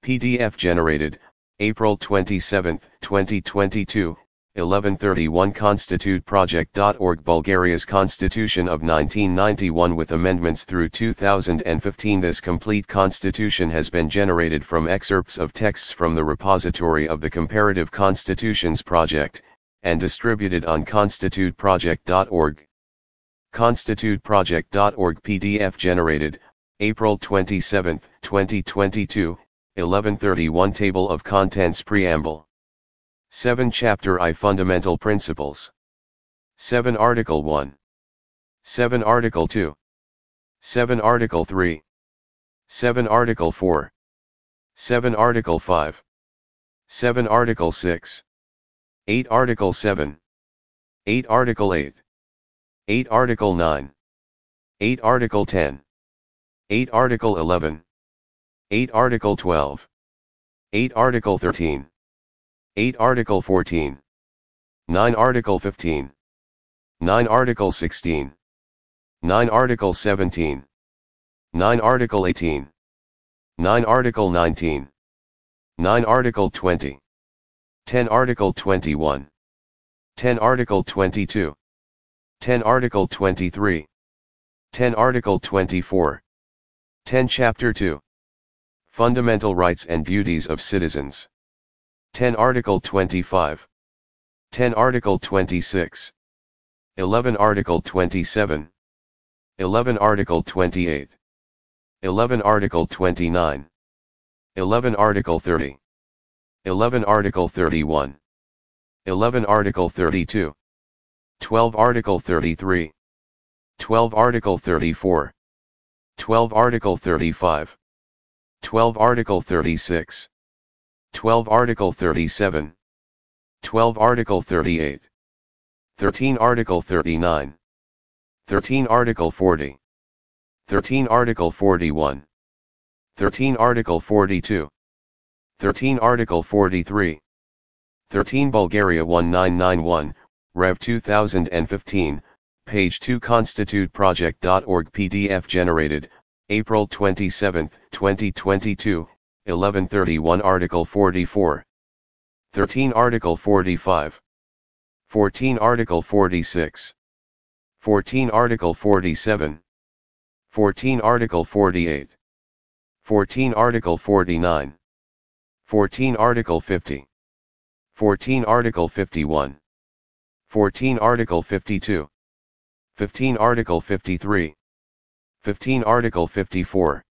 PDF generated, April 27, 2022, 11:31 constituteproject.org Bulgaria's Constitution of 1991 with amendments through 2015. This complete constitution has been generated from excerpts of texts from the repository of the Comparative Constitutions Project, and distributed on constituteproject.org. Constituteproject.org PDF generated, April 27, 2022, 11:31 Table of Contents Preamble. 7 Chapter I Fundamental Principles. 7 Article 1. 7 Article 2. 7 Article 3. 7 Article 4. 7 Article 5. 7 Article 6. 8 Article 7. 8 Article 8. 8 Article 9. 8 Article 10. 8 Article 11. 8 Article 12. 8 Article 13. 8 Article 14. 9 Article 15. 9 Article 16. 9 Article 17. 9 Article 18. 9 Article 19. 9 Article 20. 10 Article 21. 10 Article 22. 10 Article 23. 10 Article 24. 10 Chapter 2. Fundamental Rights and Duties of Citizens. 10 Article 25. 10 Article 26. 11 Article 27. 11 Article 28. 11 Article 29. 11 Article 30. 11 Article 31. 11 Article 32. 12 Article 33. 12 Article 34. 12 Article 35. 12 Article 36. 12 Article 37. 12 Article 38. 13 Article 39. 13 Article 40. 13 Article 41. 13 Article 42. 13 Article 43. 13 Bulgaria 1991, Rev 2015, page 2 constituteproject.org PDF generated, April 27, 2022, 11:31 Article 44. 13 Article 45. 14 Article 46. 14 Article 47. 14 Article 48. 14 Article 49. 14 Article 50. 14 Article 51. 14 Article 52. 15 Article 53. 15 Article 54.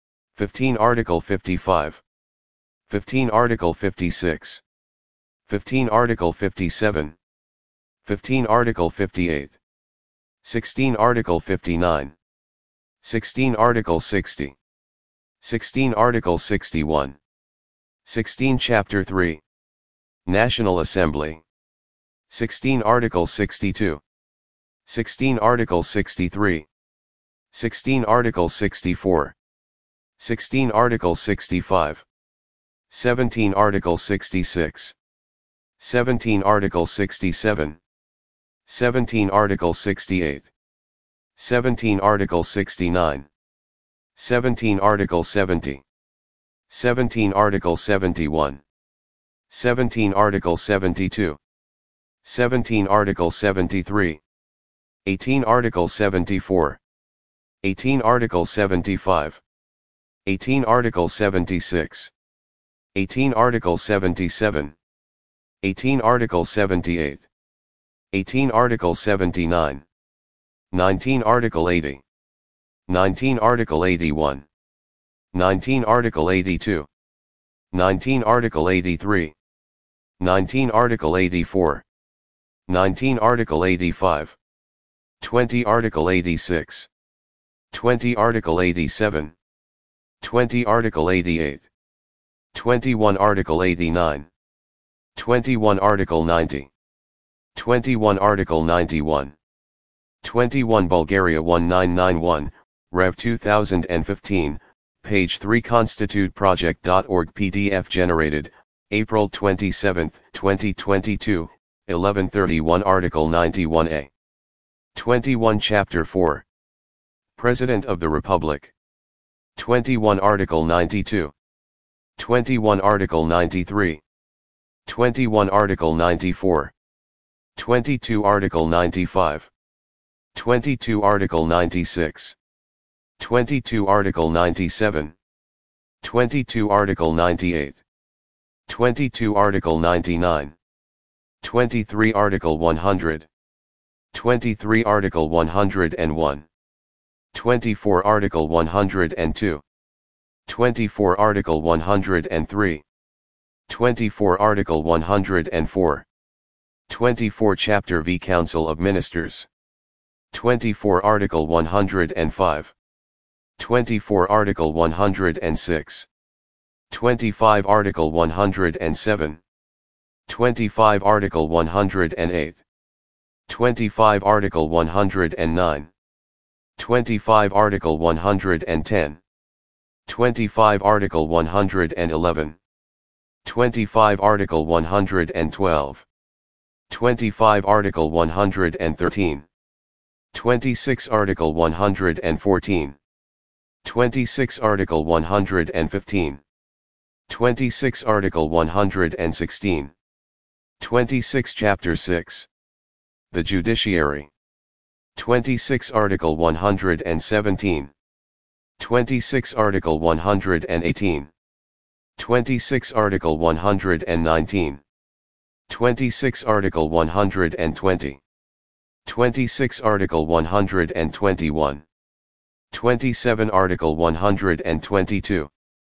15 Article 55. 15 Article 56. 15 Article 57. 15 Article 58. 16 Article 59. 16 Article 60. 16 Article 61. 16 Chapter 3. National Assembly. 16 Article 62. 16 Article 63. 16 Article 64. 16 Article 65. 17 Article 66. 17 Article 67. 17 Article 68. 17 Article 69. 17 Article 70. 17 Article 71. 17 Article 72. 17 Article 73. 18 Article 74. 18 Article 75. 18 Article 76. 18 Article 77. 18 Article 78. 18 Article 79. 19 Article 80. 19 Article 81. 19 Article 82. 19 Article 83. 19 Article 84. 19 Article 85. 20 Article 86. 20 Article 87. 20 Article 88. 21 Article 89. 21 Article 90. 21 Article 91. 21 Bulgaria 1991, Rev 2015, page 3 constituteproject.org PDF generated, April 27, 2022, 11:31 Article 91A. 21 Chapter 4. President of the Republic. 21 Article 92. 21 Article 93. 21 Article 94. 22 Article 95. 22 Article 96. 22 Article 97. 22 Article 98. 22 Article 99. 23 Article 100. 23 Article 101. 24 Article 102. 24 Article 103. 24 Article 104. 24 Chapter V Council of Ministers. 24 Article 105. 24 Article 106. 25 Article 107. 25 Article 108. 25 Article 109. 25 Article 110. 25 Article 111. 25 Article 112. 25 Article 113. 26 Article 114. 26 Article 115. 26 Article 116. 26 Chapter 6. The Judiciary. 26 Article 117. 26 Article 118. 26 Article 119. 26 Article 120. 26 Article 121. 27 Article 122.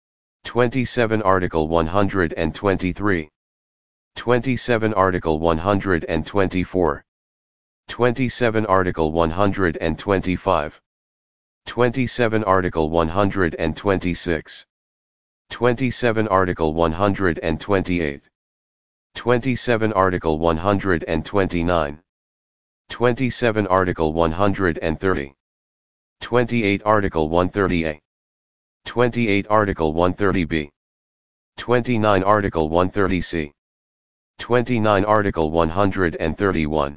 27 Article 123. 27 Article 124. 27 Article 125. 27 Article 126. 27 Article 128. 27 Article 129. 27 Article 130. 28 Article 130A. 28 Article 130B. 29 Article 130C. 29 Article 131.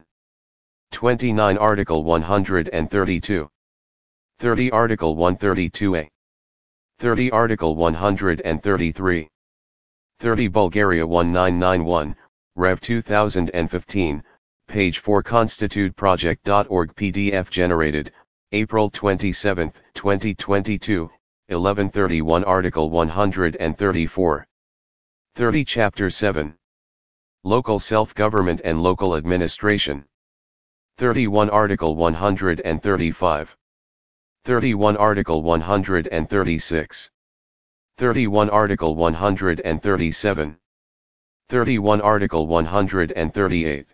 29 Article 132. 30 Article 132A. 30 Article 133. 30 Bulgaria 1991, Rev 2015, page 4 constituteproject.org PDF generated, April 27, 2022, 11:31 Article 134. 30 Chapter 7. Local Self-Government and Local Administration. 31 Article 135. 31 Article 136. 31 Article 137. 31 Article 138.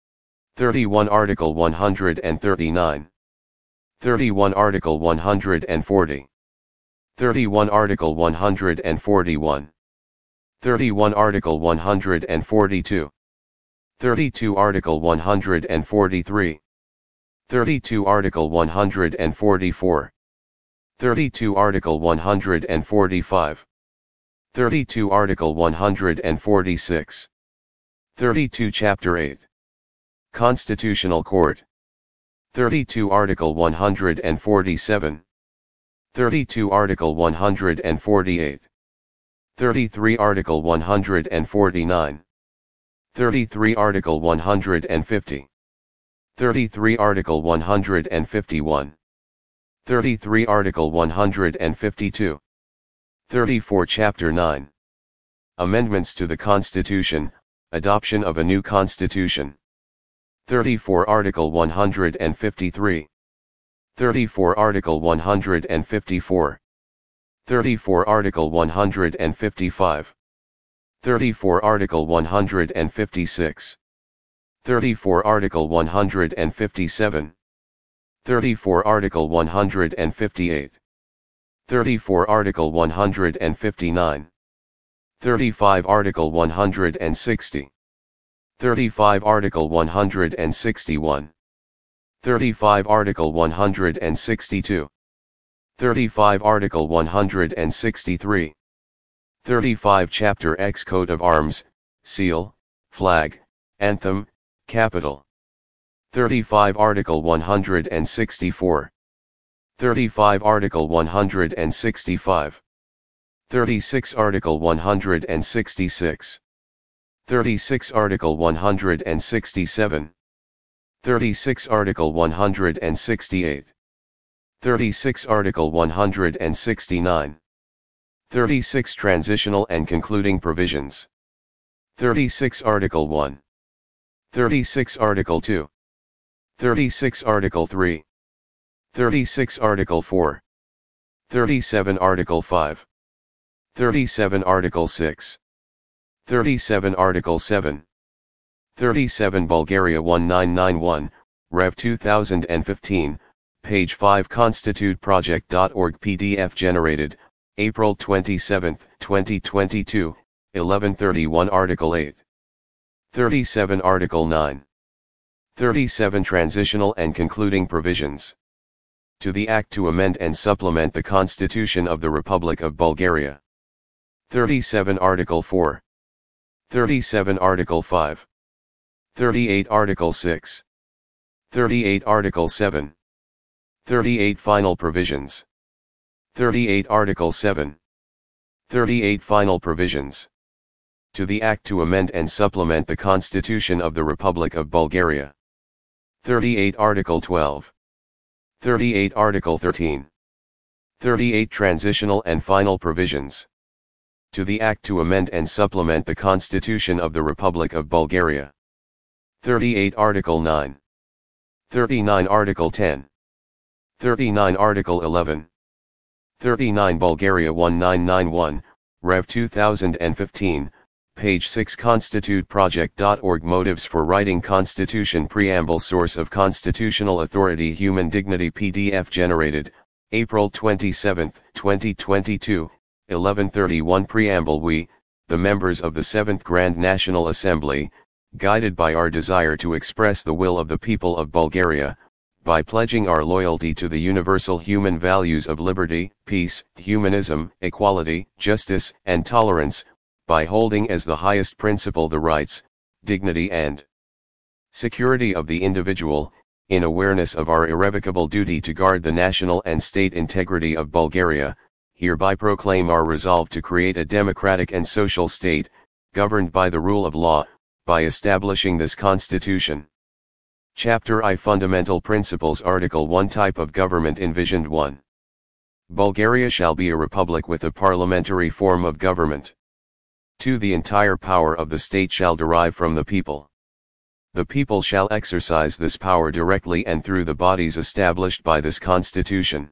31 Article 139. 31 Article 140. 31 Article 141. 31 Article 142. 32 Article 143. 32 Article 144. 32 Article 145. 32 Article 146. 32 Chapter 8. Constitutional Court. 32 Article 147. 32 Article 148. 33 Article 149. 33 Article 150. 33 Article 151. 33 Article 152. 34 Chapter 9. Amendments to the Constitution, Adoption of a new Constitution. 34 Article 153. 34 Article 154. 34 Article 155. 34 Article 156. 34 Article 157. 34 Article 158. 34 Article 159. 35 Article 160. 35 Article 161. 35 Article 162. 35 Article 163. 35 Chapter X Coat of Arms, Seal, Flag, Anthem, Capital. 35 Article 164. 35 Article 165. 36 Article 166. 36 Article 167. 36 Article 168. 36 Article 169. 36 Transitional and Concluding Provisions. 36 Article 1. 36 Article 2. 36 Article 3. 36 Article 4. 37 Article 5. 37 Article 6. 37 Article 7. 37 Bulgaria 1991, Rev 2015, page 5 constituteproject.org PDF generated, April 27, 2022, 11:31 Article 8. 37 Article 9. 37 Transitional and Concluding Provisions. To the Act to amend and supplement the Constitution of the Republic of Bulgaria. 37 Article 4. 37 Article 5. 38 Article 6. 38 Article 7. 38 Final Provisions. 38 Article 7. 38 Final Provisions. To the Act to amend and supplement the Constitution of the Republic of Bulgaria. 38 Article 12. 38 Article 13. 38 Transitional and Final Provisions. To the Act to amend and supplement the Constitution of the Republic of Bulgaria. 38 Article 9. 39 Article 10. 39 Article 11. 39 Bulgaria 1991, Rev 2015, page 6 constituteproject.org Motives for Writing Constitution Preamble Source of Constitutional Authority Human Dignity PDF generated, April 27, 2022, 11:31 Preamble We, the members of the 7th Grand National Assembly, guided by our desire to express the will of the people of Bulgaria, by pledging our loyalty to the universal human values of liberty, peace, humanism, equality, justice, and tolerance, by holding as the highest principle the rights, dignity and security of the individual, in awareness of our irrevocable duty to guard the national and state integrity of Bulgaria, hereby proclaim our resolve to create a democratic and social state, governed by the rule of law, by establishing this Constitution. Chapter I Fundamental Principles Article 1 Type of Government Envisioned 1. Bulgaria shall be a republic with a parliamentary form of government. 2. The entire power of the state shall derive from the people. The people shall exercise this power directly and through the bodies established by this Constitution.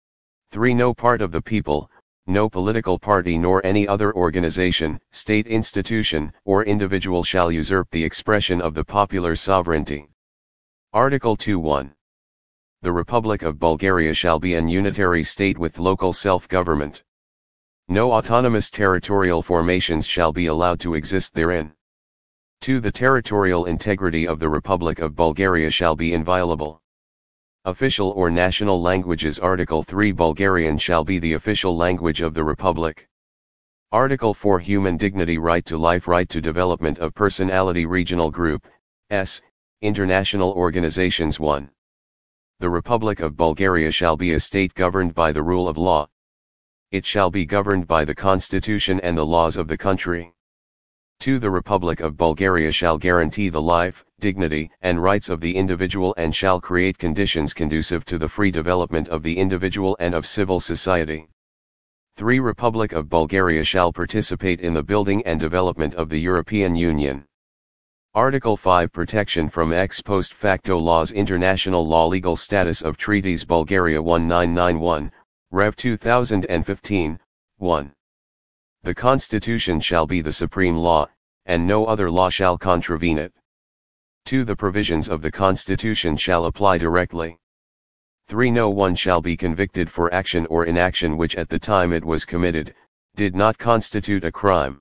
3. No part of the people, no political party nor any other organization, state institution, or individual shall usurp the expression of the popular sovereignty. Article 2:1. The Republic of Bulgaria shall be an unitary state with local self-government. No autonomous territorial formations shall be allowed to exist therein. 2. The territorial integrity of the Republic of Bulgaria shall be inviolable. Official or national languages. Article 3 Bulgarian shall be the official language of the Republic. Article 4 Human dignity, right to life, right to development of personality. Regional group, S. International organizations. 1. The Republic of Bulgaria shall be a state governed by the rule of law. It shall be governed by the Constitution and the laws of the country. 2. The Republic of Bulgaria shall guarantee the life, dignity, and rights of the individual and shall create conditions conducive to the free development of the individual and of civil society. 3. Republic of Bulgaria shall participate in the building and development of the European Union. Article 5 Protection from ex post facto laws. International law. Legal status of treaties. Bulgaria 1991, Rev 2015, 1. The Constitution shall be the supreme law, and no other law shall contravene it. 2. The provisions of the Constitution shall apply directly. 3. No one shall be convicted for action or inaction which at the time it was committed, did not constitute a crime.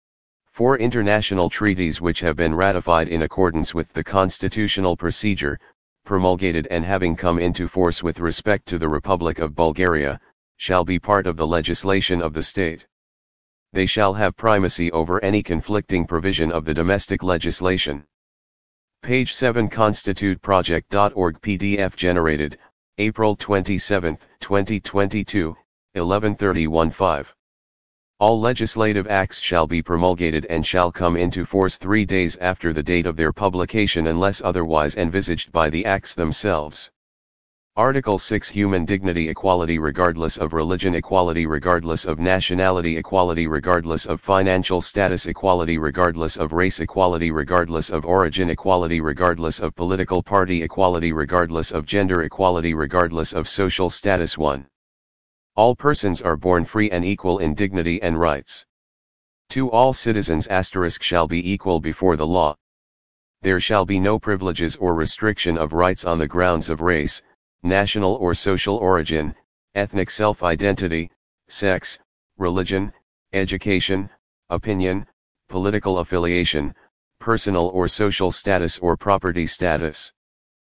4. International treaties which have been ratified in accordance with the constitutional procedure, promulgated and having come into force with respect to the Republic of Bulgaria, shall be part of the legislation of the state. They shall have primacy over any conflicting provision of the domestic legislation. Page 7 constituteproject.org PDF generated, April 27, 2022, 11:31 5. All legislative acts shall be promulgated and shall come into force 3 days after the date of their publication unless otherwise envisaged by the acts themselves. Article 6 Human dignity, equality regardless of religion, equality regardless of nationality, equality regardless of financial status, equality regardless of race, equality regardless of origin, equality regardless of political party, equality regardless of gender, equality regardless of social status. 1. All persons are born free and equal in dignity and rights. 2. All citizens shall be equal before the law. There shall be no privileges or restriction of rights on the grounds of race, national or social origin, ethnic self-identity, sex, religion, education, opinion, political affiliation, personal or social status or property status.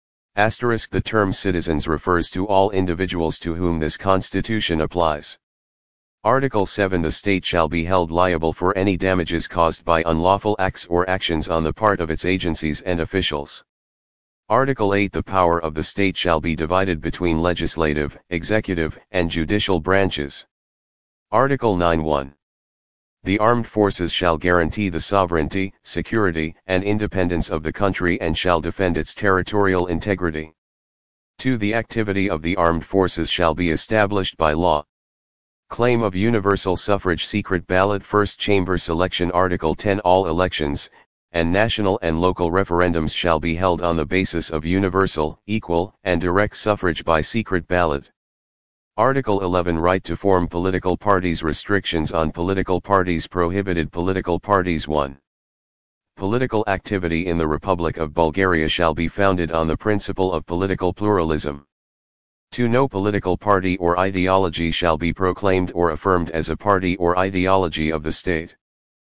The term citizens refers to all individuals to whom this Constitution applies. Article 7 The state shall be held liable for any damages caused by unlawful acts or actions on the part of its agencies and officials. Article 8 The power of the state shall be divided between legislative, executive, and judicial branches. Article 9 1. The armed forces shall guarantee the sovereignty, security, and independence of the country and shall defend its territorial integrity. 2. The activity of the armed forces shall be established by law. Claim of universal suffrage, secret ballot, first chamber selection. Article 10 All elections, and national and local referendums shall be held on the basis of universal, equal, and direct suffrage by secret ballot. Article 11 Right to form political parties, restrictions on political parties prohibited. Political parties. 1. Political activity in the Republic of Bulgaria shall be founded on the principle of political pluralism. 2. No political party or ideology shall be proclaimed or affirmed as a party or ideology of the state.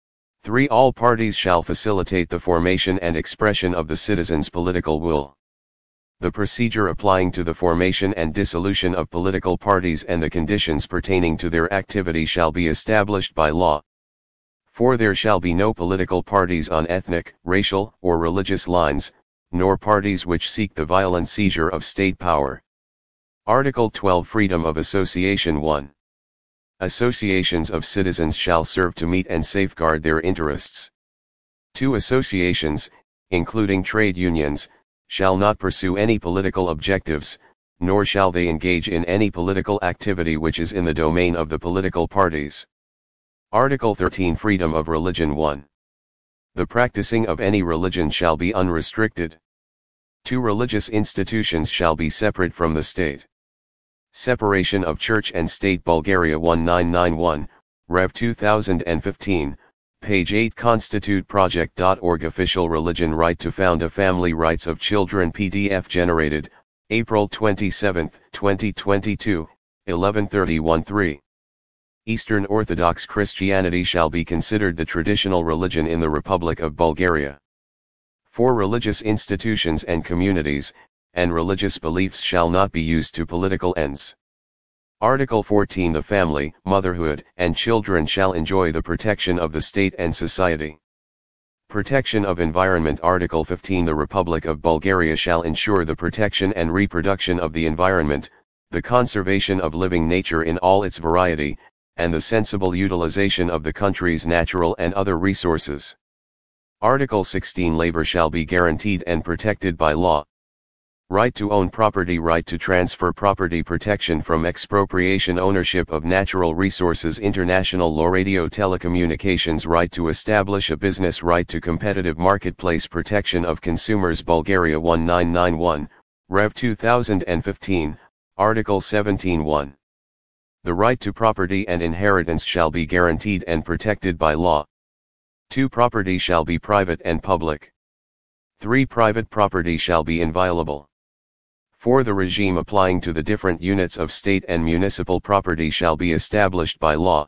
3. All parties shall facilitate the formation and expression of the citizens' political will. The procedure applying to the formation and dissolution of political parties and the conditions pertaining to their activity shall be established by law. 4. There shall be no political parties on ethnic, racial, or religious lines, nor parties which seek the violent seizure of state power. Article 12 Freedom of association. 1. Associations of citizens shall serve to meet and safeguard their interests. 2. Associations, including trade unions, shall not pursue any political objectives, nor shall they engage in any political activity which is in the domain of the political parties. Article 13 Freedom of religion. 1. The practicing of any religion shall be unrestricted. 2. Religious institutions shall be separate from the state. Separation of Church and State. Bulgaria 1991, Rev 2015, page 8. ConstituteProject.org Official religion. Right to found a family. Rights of children. PDF generated, April 27, 2022, 11:31:3. Eastern Orthodox Christianity shall be considered the traditional religion in the Republic of Bulgaria. 4. Religious institutions and communities, and religious beliefs shall not be used to political ends. Article 14 The family, motherhood, and children shall enjoy the protection of the state and society. Protection of environment. Article 15 The Republic of Bulgaria shall ensure the protection and reproduction of the environment, the conservation of living nature in all its variety, and the sensible utilization of the country's natural and other resources. Article 16 Labor shall be guaranteed and protected by law. Right to own property. Right to transfer property. Protection from expropriation. Ownership of natural resources. International law. Radio telecommunications. Right to establish a business. Right to competitive marketplace. Protection of consumers. Bulgaria 1991, Rev 2015, Article 17(1). The right to property and inheritance shall be guaranteed and protected by law. 2. Property shall be private and public. 3. Private property shall be inviolable. 4. The regime applying to the different units of state and municipal property shall be established by law.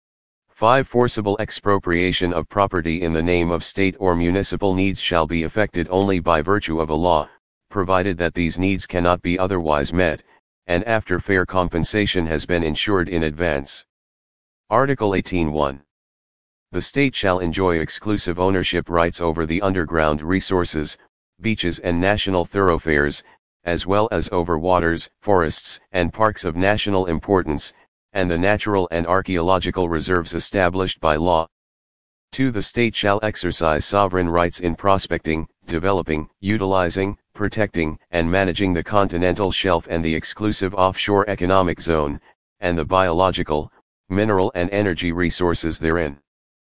5. Forcible expropriation of property in the name of state or municipal needs shall be effected only by virtue of a law, provided that these needs cannot be otherwise met, and after fair compensation has been ensured in advance. Article 18(1). The state shall enjoy exclusive ownership rights over the underground resources, beaches and national thoroughfares, as well as over waters, forests, and parks of national importance, and the natural and archaeological reserves established by law. 2. The state shall exercise sovereign rights in prospecting, developing, utilizing, protecting, and managing the continental shelf and the exclusive offshore economic zone, and the biological, mineral and energy resources therein.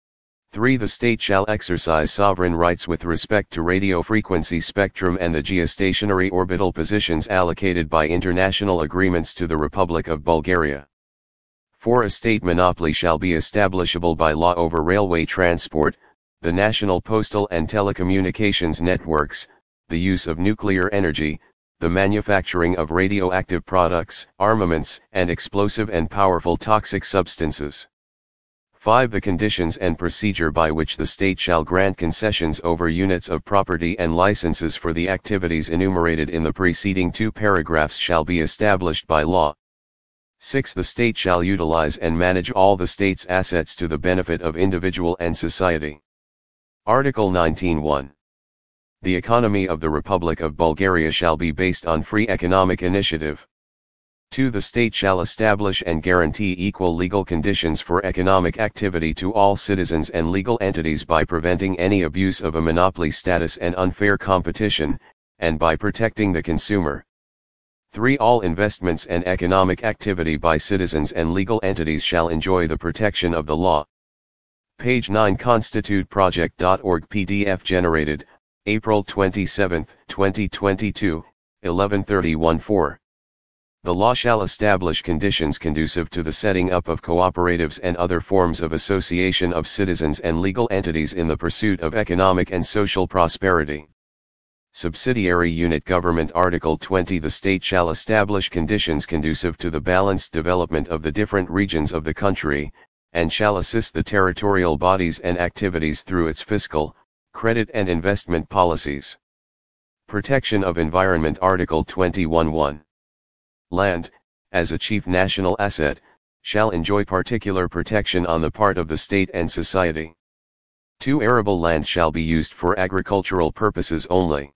3. The state shall exercise sovereign rights with respect to radio frequency spectrum and the geostationary orbital positions allocated by international agreements to the Republic of Bulgaria. 4. A state monopoly shall be establishable by law over railway transport, the national postal and telecommunications networks, the use of nuclear energy, the manufacturing of radioactive products, armaments, and explosive and powerful toxic substances. 5. The conditions and procedure by which the state shall grant concessions over units of property and licenses for the activities enumerated in the preceding 2 paragraphs shall be established by law. 6. The state shall utilize and manage all the state's assets to the benefit of individual and society. Article 19(1). The economy of the Republic of Bulgaria shall be based on free economic initiative. 2. The state shall establish and guarantee equal legal conditions for economic activity to all citizens and legal entities by preventing any abuse of a monopoly status and unfair competition, and by protecting the consumer. 3. All investments and economic activity by citizens and legal entities shall enjoy the protection of the law. Page 9 constituteproject.org PDF generated, April 27, 2022, 11:31:4. The law shall establish conditions conducive to the setting up of cooperatives and other forms of association of citizens and legal entities in the pursuit of economic and social prosperity. Subsidiary Unit Government Article 20. The state shall establish conditions conducive to the balanced development of the different regions of the country, and shall assist the territorial bodies and activities through its fiscal, credit and investment policies. Protection of Environment Article 21(1). Land, as a chief national asset, shall enjoy particular protection on the part of the state and society. 2. Arable land shall be used for agricultural purposes only.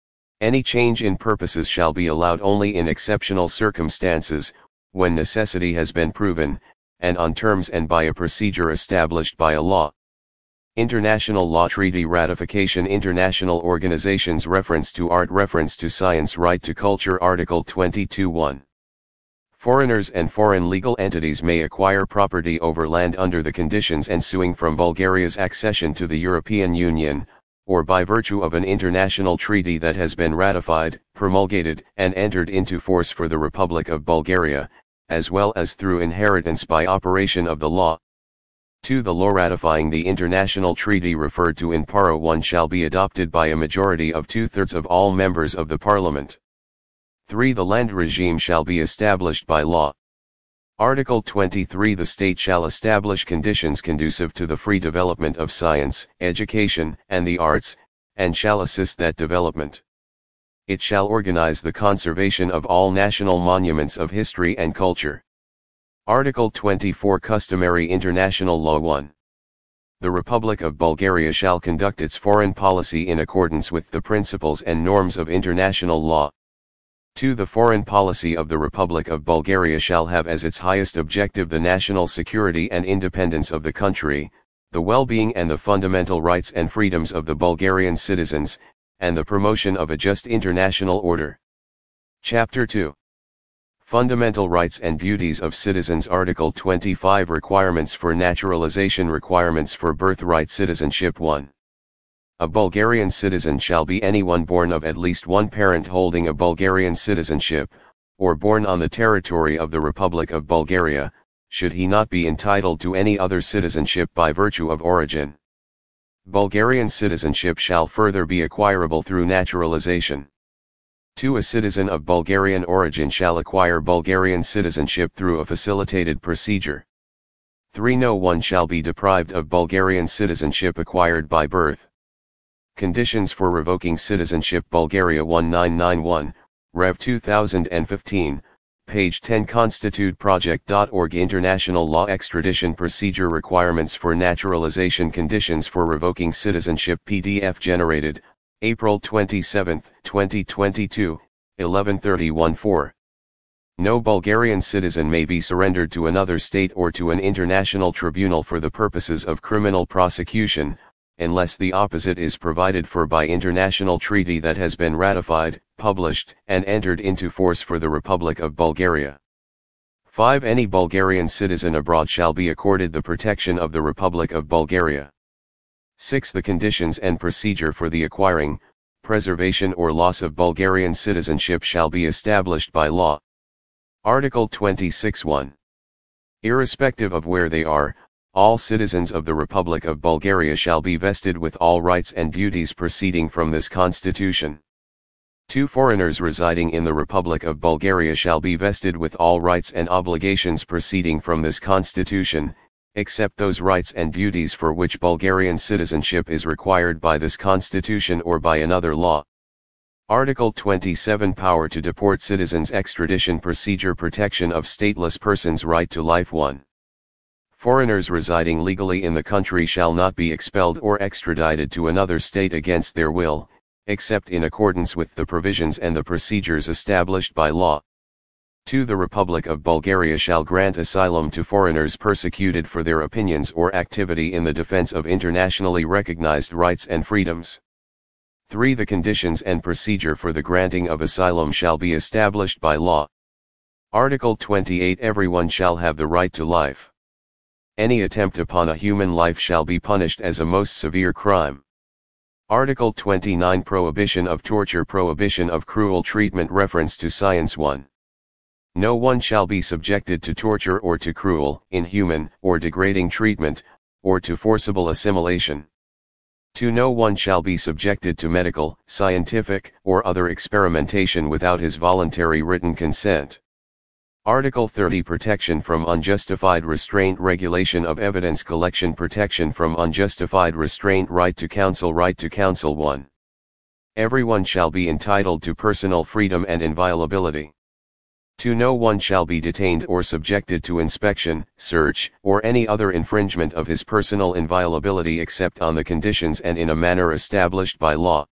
Any change in purposes shall be allowed only in exceptional circumstances, when necessity has been proven, and on terms and by a procedure established by a law. International law treaty ratification. International organizations reference to art, reference to science, right to culture. Article 22(1). Foreigners and foreign legal entities may acquire property over land under the conditions ensuing from Bulgaria's accession to the European Union, or by virtue of an international treaty that has been ratified, promulgated, and entered into force for the Republic of Bulgaria, as well as through inheritance by operation of the law. 2. The law ratifying the international treaty referred to in Para 1 shall be adopted by a majority of 2/3 of all members of the Parliament. 3. The land regime shall be established by law. Article 23. The state shall establish conditions conducive to the free development of science, education, and the arts, and shall assist that development. It shall organize the conservation of all national monuments of history and culture. Article 24. Customary International Law 1. The Republic of Bulgaria shall conduct its foreign policy in accordance with the principles and norms of international law. 2. The foreign policy of the Republic of Bulgaria shall have as its highest objective the national security and independence of the country, the well-being and the fundamental rights and freedoms of the Bulgarian citizens, and the promotion of a just international order. Chapter 2. Fundamental Rights and Duties of Citizens. Article 25. Requirements for naturalization. Requirements for birthright citizenship. 1. A Bulgarian citizen shall be anyone born of at least one parent holding a Bulgarian citizenship, or born on the territory of the Republic of Bulgaria, should he not be entitled to any other citizenship by virtue of origin. Bulgarian citizenship shall further be acquirable through naturalization. 2. A citizen of Bulgarian origin shall acquire Bulgarian citizenship through a facilitated procedure. 3. No one shall be deprived of Bulgarian citizenship acquired by birth. Conditions for revoking citizenship. Bulgaria 1991, Rev 2015, page 10 constituteproject.org. International law extradition procedure. Requirements for naturalization. Conditions for revoking citizenship. PDF generated, April 27, 2022, 11:31:4. No Bulgarian citizen may be surrendered to another state or to an international tribunal for the purposes of criminal prosecution, unless the opposite is provided for by international treaty that has been ratified, published, and entered into force for the Republic of Bulgaria. 5. Any Bulgarian citizen abroad shall be accorded the protection of the Republic of Bulgaria. 6. The conditions and procedure for the acquiring, preservation or loss of Bulgarian citizenship shall be established by law. Article 26(1). Irrespective of where they are, all citizens of the Republic of Bulgaria shall be vested with all rights and duties proceeding from this Constitution. 2. Foreigners residing in the Republic of Bulgaria shall be vested with all rights and obligations proceeding from this Constitution, except those rights and duties for which Bulgarian citizenship is required by this Constitution or by another law. Article 27. Power to deport citizens. Extradition procedure. Protection of stateless persons. Right to life. 1. Foreigners residing legally in the country shall not be expelled or extradited to another state against their will, except in accordance with the provisions and the procedures established by law. 2. The Republic of Bulgaria shall grant asylum to foreigners persecuted for their opinions or activity in the defense of internationally recognized rights and freedoms. 3. The conditions and procedure for the granting of asylum shall be established by law. Article 28. Everyone shall have the right to life. Any attempt upon a human life shall be punished as a most severe crime. Article 29. Prohibition of torture. Prohibition of cruel treatment. Reference to Science 1. No one shall be subjected to torture or to cruel, inhuman, or degrading treatment, or to forcible assimilation. 2. No one shall be subjected to medical, scientific, or other experimentation without his voluntary written consent. Article 30. Protection from unjustified restraint. Regulation of evidence collection. Protection from unjustified restraint. Right to counsel. Right to counsel. 1. Everyone shall be entitled to personal freedom and inviolability. 2. No one shall be detained or subjected to inspection, search, or any other infringement of his personal inviolability except on the conditions and in a manner established by law.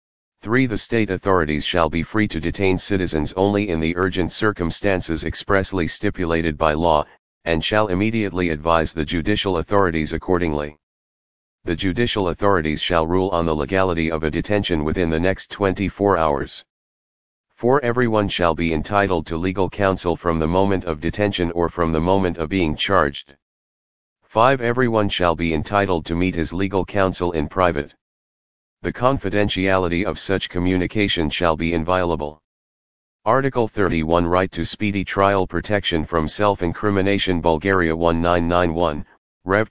3. The state authorities shall be free to detain citizens only in the urgent circumstances expressly stipulated by law, and shall immediately advise the judicial authorities accordingly. The judicial authorities shall rule on the legality of a detention within the next 24 hours. 4. Everyone shall be entitled to legal counsel from the moment of detention or from the moment of being charged. 5. Everyone shall be entitled to meet his legal counsel in private. The confidentiality of such communication shall be inviolable. Article 31. Right to speedy trial. Protection from self-incrimination. Bulgaria 1991, Rev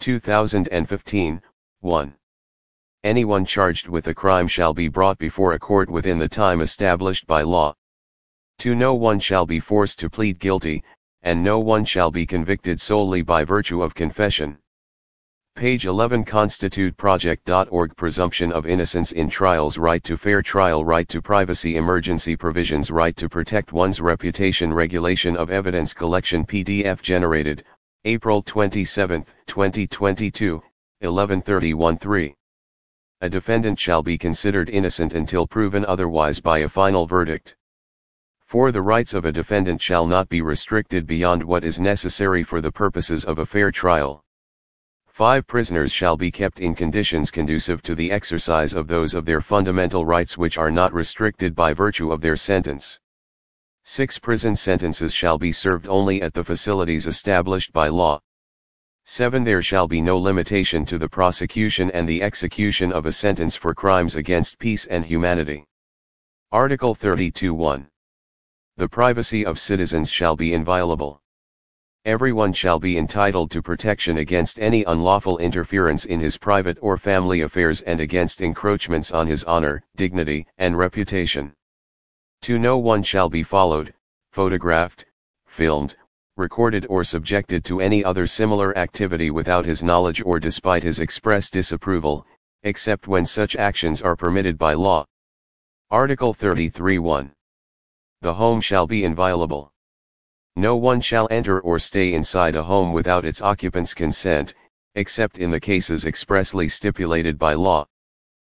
2015, 1. Anyone charged with a crime shall be brought before a court within the time established by law. 2. No one shall be forced to plead guilty, and no one shall be convicted solely by virtue of confession. Page 11. ConstituteProject.org. Presumption of innocence in trials. Right to fair trial. Right to privacy. Emergency provisions. Right to protect one's reputation. Regulation of evidence collection. PDF generated, April 27, 2022, 11:31:3. A defendant shall be considered innocent until proven otherwise by a final verdict. 4. The rights of a defendant shall not be restricted beyond what is necessary for the purposes of a fair trial. 5. Prisoners shall be kept in conditions conducive to the exercise of those of their fundamental rights which are not restricted by virtue of their sentence. 6. Prison sentences shall be served only at the facilities established by law. 7. There shall be no limitation to the prosecution and the execution of a sentence for crimes against peace and humanity. Article 32(1). The privacy of citizens shall be inviolable. Everyone shall be entitled to protection against any unlawful interference in his private or family affairs and against encroachments on his honor, dignity, and reputation. 2. No one shall be followed, photographed, filmed, recorded or subjected to any other similar activity without his knowledge or despite his express disapproval, except when such actions are permitted by law. Article 33(1). The home shall be inviolable. No one shall enter or stay inside a home without its occupant's consent, except in the cases expressly stipulated by law.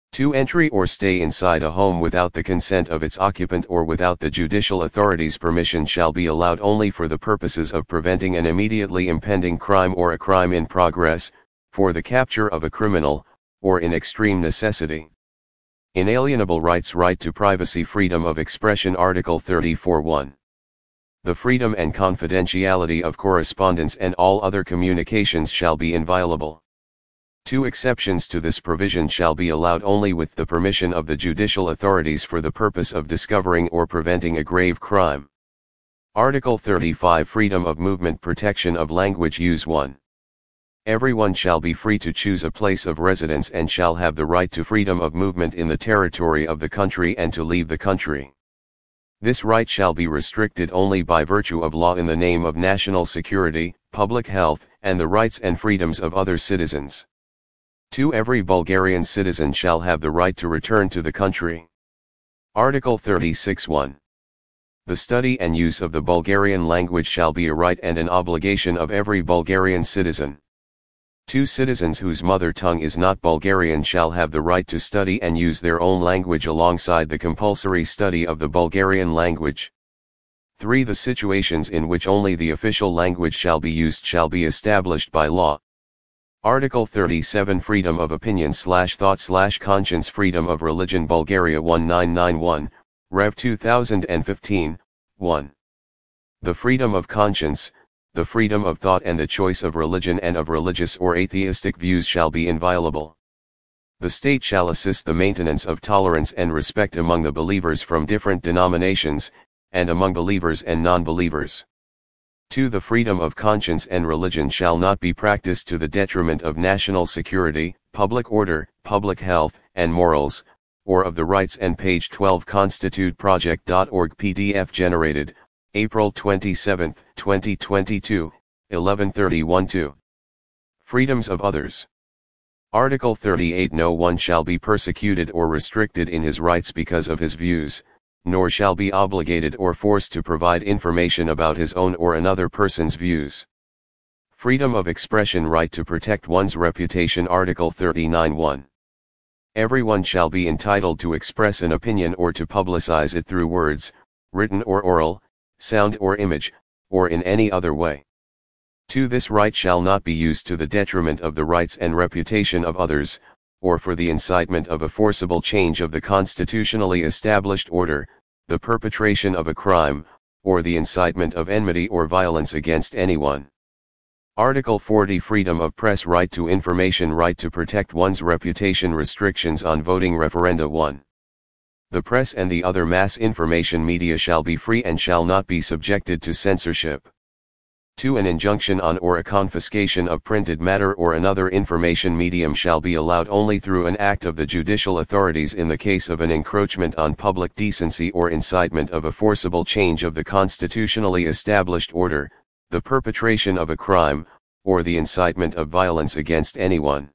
2. Entry or stay inside a home without the consent of its occupant or without the judicial authority's permission shall be allowed only for the purposes of preventing an immediately impending crime or a crime in progress, for the capture of a criminal, or in extreme necessity. Inalienable rights. Right to privacy. Freedom of expression. Article 34(1). The freedom and confidentiality of correspondence and all other communications shall be inviolable. 2. Exceptions to this provision shall be allowed only with the permission of the judicial authorities for the purpose of discovering or preventing a grave crime. Article 35. Freedom of movement. Protection of language use. 1. Everyone shall be free to choose a place of residence and shall have the right to freedom of movement in the territory of the country and to leave the country. This right shall be restricted only by virtue of law in the name of national security, public health, and the rights and freedoms of other citizens. 2. Every Bulgarian citizen shall have the right to return to the country. Article 36(1). The study and use of the Bulgarian language shall be a right and an obligation of every Bulgarian citizen. 2. Citizens whose mother tongue is not Bulgarian shall have the right to study and use their own language alongside the compulsory study of the Bulgarian language. 3. The situations in which only the official language shall be used shall be established by law. Article 37. Freedom of opinion/thought/conscience. Freedom of religion. Bulgaria 1991, Rev 2015, 1. The freedom of conscience, the freedom of thought and the choice of religion and of religious or atheistic views shall be inviolable. The state shall assist the maintenance of tolerance and respect among the believers from different denominations, and among believers and non-believers. 2. The freedom of conscience and religion shall not be practiced to the detriment of national security, public order, public health, and morals, or of the rights. And page 12 constituteproject.org PDF generated, April 27, 2022, 11:31-2. Freedoms of others. Article 38. No one shall be persecuted or restricted in his rights because of his views, nor shall be obligated or forced to provide information about his own or another person's views. Freedom of expression. Right to protect one's reputation. Article 39(1). Everyone shall be entitled to express an opinion or to publicize it through words, written or oral, sound or image, or in any other way. 2. This right shall not be used to the detriment of the rights and reputation of others, or for the incitement of a forcible change of the constitutionally established order, the perpetration of a crime, or the incitement of enmity or violence against anyone. Article 40. Freedom of press. Right to information. Right to protect one's reputation. Restrictions on voting referenda. 1. The press and the other mass information media shall be free and shall not be subjected to censorship. 2. An injunction on or a confiscation of printed matter or another information medium shall be allowed only through an act of the judicial authorities in the case of an encroachment on public decency or incitement of a forcible change of the constitutionally established order, the perpetration of a crime, or the incitement of violence against anyone.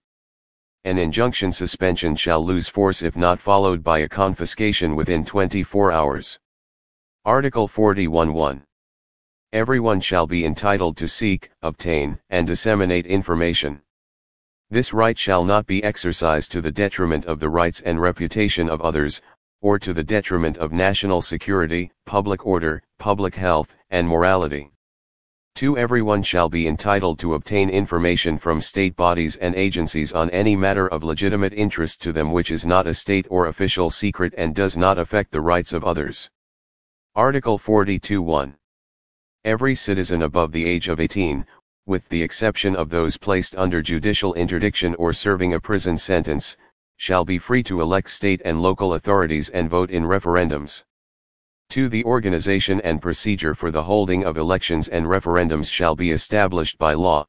An injunction suspension shall lose force if not followed by a confiscation within 24 hours. Article 41(1). Everyone shall be entitled to seek, obtain, and disseminate information. This right shall not be exercised to the detriment of the rights and reputation of others, or to the detriment of national security, public order, public health, and morality. 2. Everyone shall be entitled to obtain information from state bodies and agencies on any matter of legitimate interest to them which is not a state or official secret and does not affect the rights of others. Article 42(1). Every citizen above the age of 18, with the exception of those placed under judicial interdiction or serving a prison sentence, shall be free to elect state and local authorities and vote in referendums. 2. The organization and procedure for the holding of elections and referendums shall be established by law.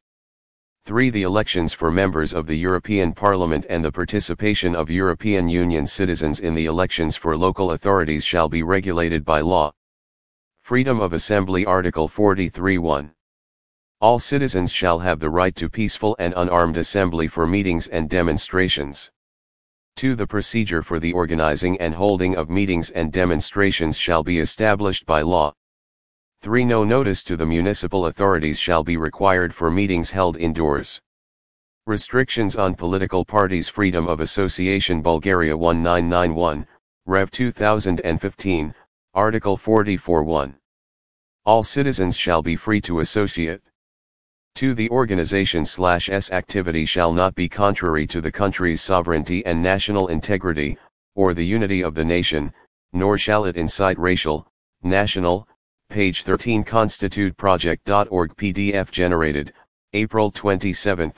3. The elections for members of the European Parliament and the participation of European Union citizens in the elections for local authorities shall be regulated by law. Freedom of assembly. Article 43(1). All citizens shall have the right to peaceful and unarmed assembly for meetings and demonstrations. 2. The procedure for the organizing and holding of meetings and demonstrations shall be established by law. 3. No notice to the municipal authorities shall be required for meetings held indoors. Restrictions on political parties. Freedom of Association. Bulgaria 1991, Rev 2015, Article 44(1). All citizens shall be free to associate. 2. The organization/s activity shall not be contrary to the country's sovereignty and national integrity, or the unity of the nation, nor shall it incite racial, national, page 13 constituteproject.org PDF generated, April 27,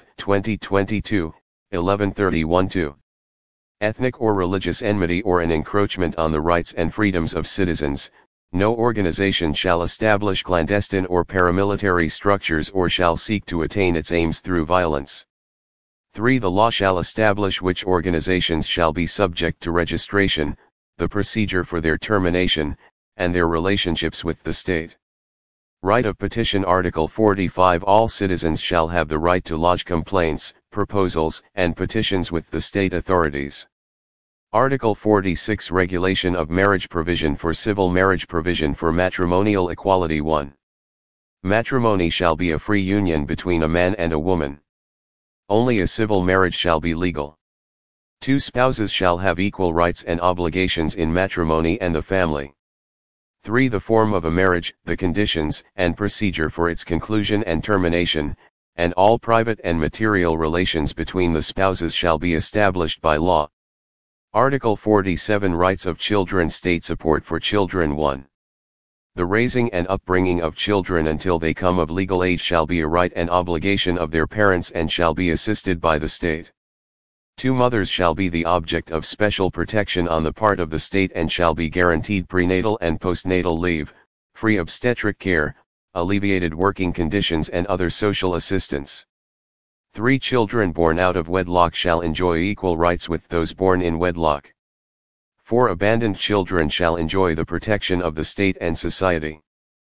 2022, 11:31-2. Ethnic or religious enmity or an encroachment on the rights and freedoms of citizens. No organization shall establish clandestine or paramilitary structures or shall seek to attain its aims through violence. 3. The law shall establish which organizations shall be subject to registration, the procedure for their termination, and their relationships with the state. Right of petition. Article 45. All citizens shall have the right to lodge complaints, proposals, and petitions with the state authorities. Article 46. Regulation of marriage. Provision for civil marriage. Provision for matrimonial equality. 1. Matrimony shall be a free union between a man and a woman. Only a civil marriage shall be legal. 2. Spouses shall have equal rights and obligations in matrimony and the family. 3. The form of a marriage, the conditions and procedure for its conclusion and termination, and all private and material relations between the spouses shall be established by law. Article 47. Rights of children. State support for children. 1. The raising and upbringing of children until they come of legal age shall be a right and obligation of their parents and shall be assisted by the state. 2. Mothers shall be the object of special protection on the part of the state and shall be guaranteed prenatal and postnatal leave, free obstetric care, alleviated working conditions and other social assistance. 3. Children born out of wedlock shall enjoy equal rights with those born in wedlock. 4. Abandoned children shall enjoy the protection of the state and society.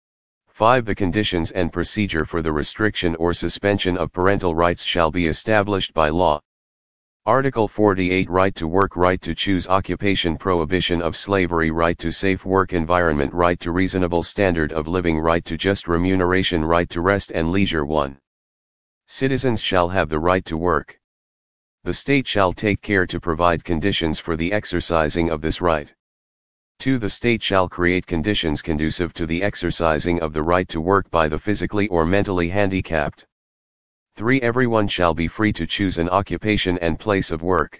5. The conditions and procedure for the restriction or suspension of parental rights shall be established by law. Article 48. Right to work. Right to choose occupation. Prohibition of slavery. Right to safe work environment. Right to reasonable standard of living. Right to just remuneration. Right to rest and leisure. 1. Citizens shall have the right to work. The state shall take care to provide conditions for the exercising of this right. 2. The state shall create conditions conducive to the exercising of the right to work by the physically or mentally handicapped. 3. Everyone shall be free to choose an occupation and place of work.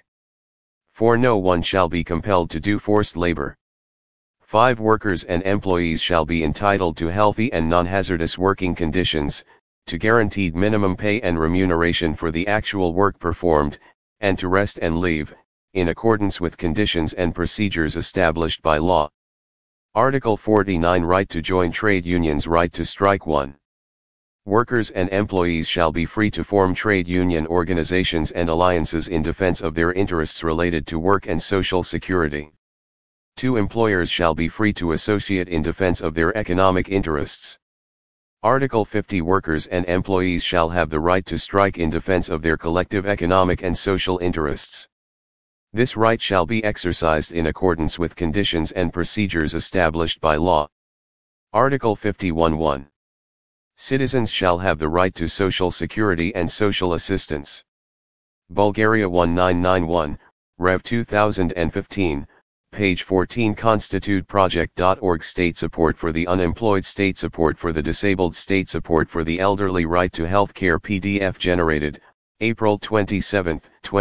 4. No one shall be compelled to do forced labor. 5. Workers and employees shall be entitled to healthy and non-hazardous working conditions, to guaranteed minimum pay and remuneration for the actual work performed, and to rest and leave, in accordance with conditions and procedures established by law. Article 49. Right to join trade unions. Right to strike. 1. Workers and employees shall be free to form trade union organizations and alliances in defense of their interests related to work and social security. 2. Employers shall be free to associate in defense of their economic interests. Article 50. Workers and employees shall have the right to strike in defense of their collective economic and social interests. This right shall be exercised in accordance with conditions and procedures established by law. Article 51(1). Citizens shall have the right to social security and social assistance. Bulgaria 1991, Rev 2015, page 14 constituteproject.org. State support for the unemployed. State support for the disabled. State support for the elderly. Right to health care. PDF generated, April 27,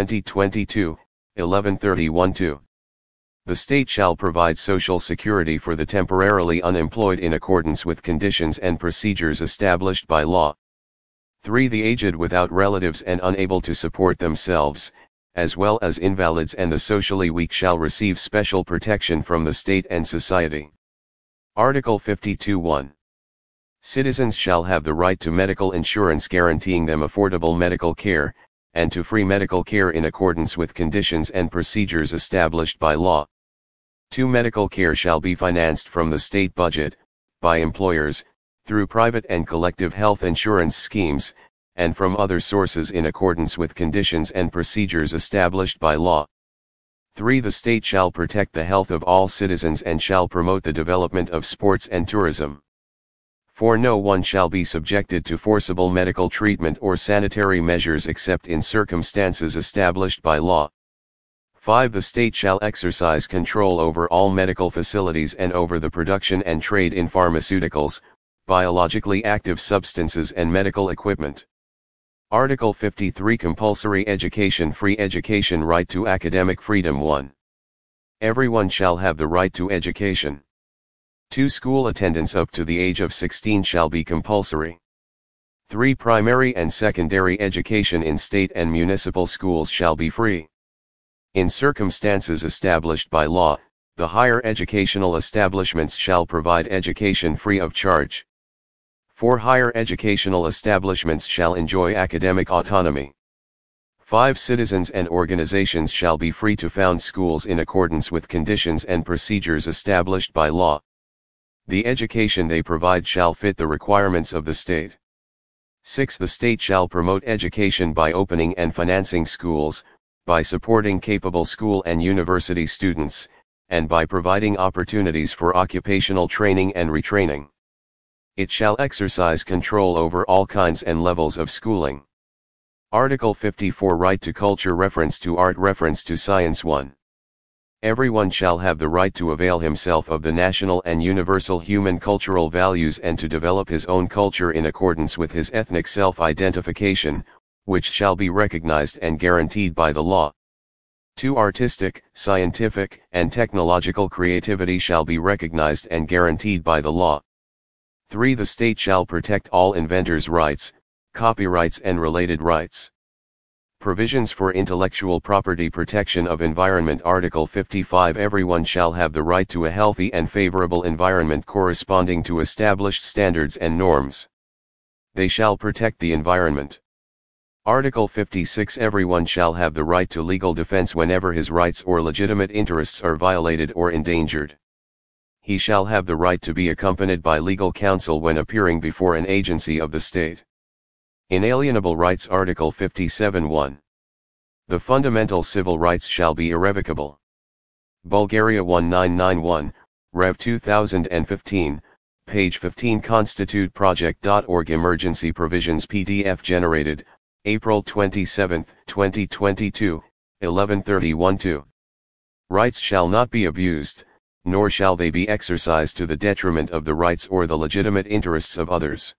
2022, 11:31-2. The state shall provide social security for the temporarily unemployed in accordance with conditions and procedures established by law. 3. The aged without relatives and unable to support themselves, as well as invalids and the socially weak shall receive special protection from the state and society. Article 52(1). Citizens shall have the right to medical insurance guaranteeing them affordable medical care, and to free medical care in accordance with conditions and procedures established by law. 2. Medical care shall be financed from the state budget, by employers, through private and collective health insurance schemes, and from other sources in accordance with conditions and procedures established by law. 3. The state shall protect the health of all citizens and shall promote the development of sports and tourism. For no one shall be subjected to forcible medical treatment or sanitary measures except in circumstances established by law. 5. The state shall exercise control over all medical facilities and over the production and trade in pharmaceuticals, biologically active substances and medical equipment. Article 53. Compulsory education. Free education. Right to academic freedom. 1. Everyone shall have the right to education. 2. School attendance up to the age of 16 shall be compulsory. 3. Primary and secondary education in state and municipal schools shall be free. In circumstances established by law, the higher educational establishments shall provide education free of charge. 4. Higher educational establishments shall enjoy academic autonomy. 5. Citizens and organizations shall be free to found schools in accordance with conditions and procedures established by law. The education they provide shall fit the requirements of the state. 6. The state shall promote education by opening and financing schools, by supporting capable school and university students, and by providing opportunities for occupational training and retraining. It shall exercise control over all kinds and levels of schooling. Article 54. Right to culture. Reference to art. Reference to science. 1. Everyone shall have the right to avail himself of the national and universal human cultural values and to develop his own culture in accordance with his ethnic self-identification, which shall be recognized and guaranteed by the law. 2. Artistic, scientific, and technological creativity shall be recognized and guaranteed by the law. 3. The state shall protect all inventors' rights, copyrights and related rights. Provisions for intellectual property protection of environment. Article 55. Everyone shall have the right to a healthy and favorable environment corresponding to established standards and norms. They shall protect the environment. Article 56. Everyone shall have the right to legal defense whenever his rights or legitimate interests are violated or endangered. He shall have the right to be accompanied by legal counsel when appearing before an agency of the state. Inalienable rights. Article 57. 1. The fundamental civil rights shall be irrevocable. Bulgaria 1991, Rev 2015, page 15. ConstituteProject.org. Emergency Provisions PDF generated, April 27, 2022, 11:31. Rights shall not be abused, nor shall they be exercised to the detriment of the rights or the legitimate interests of others.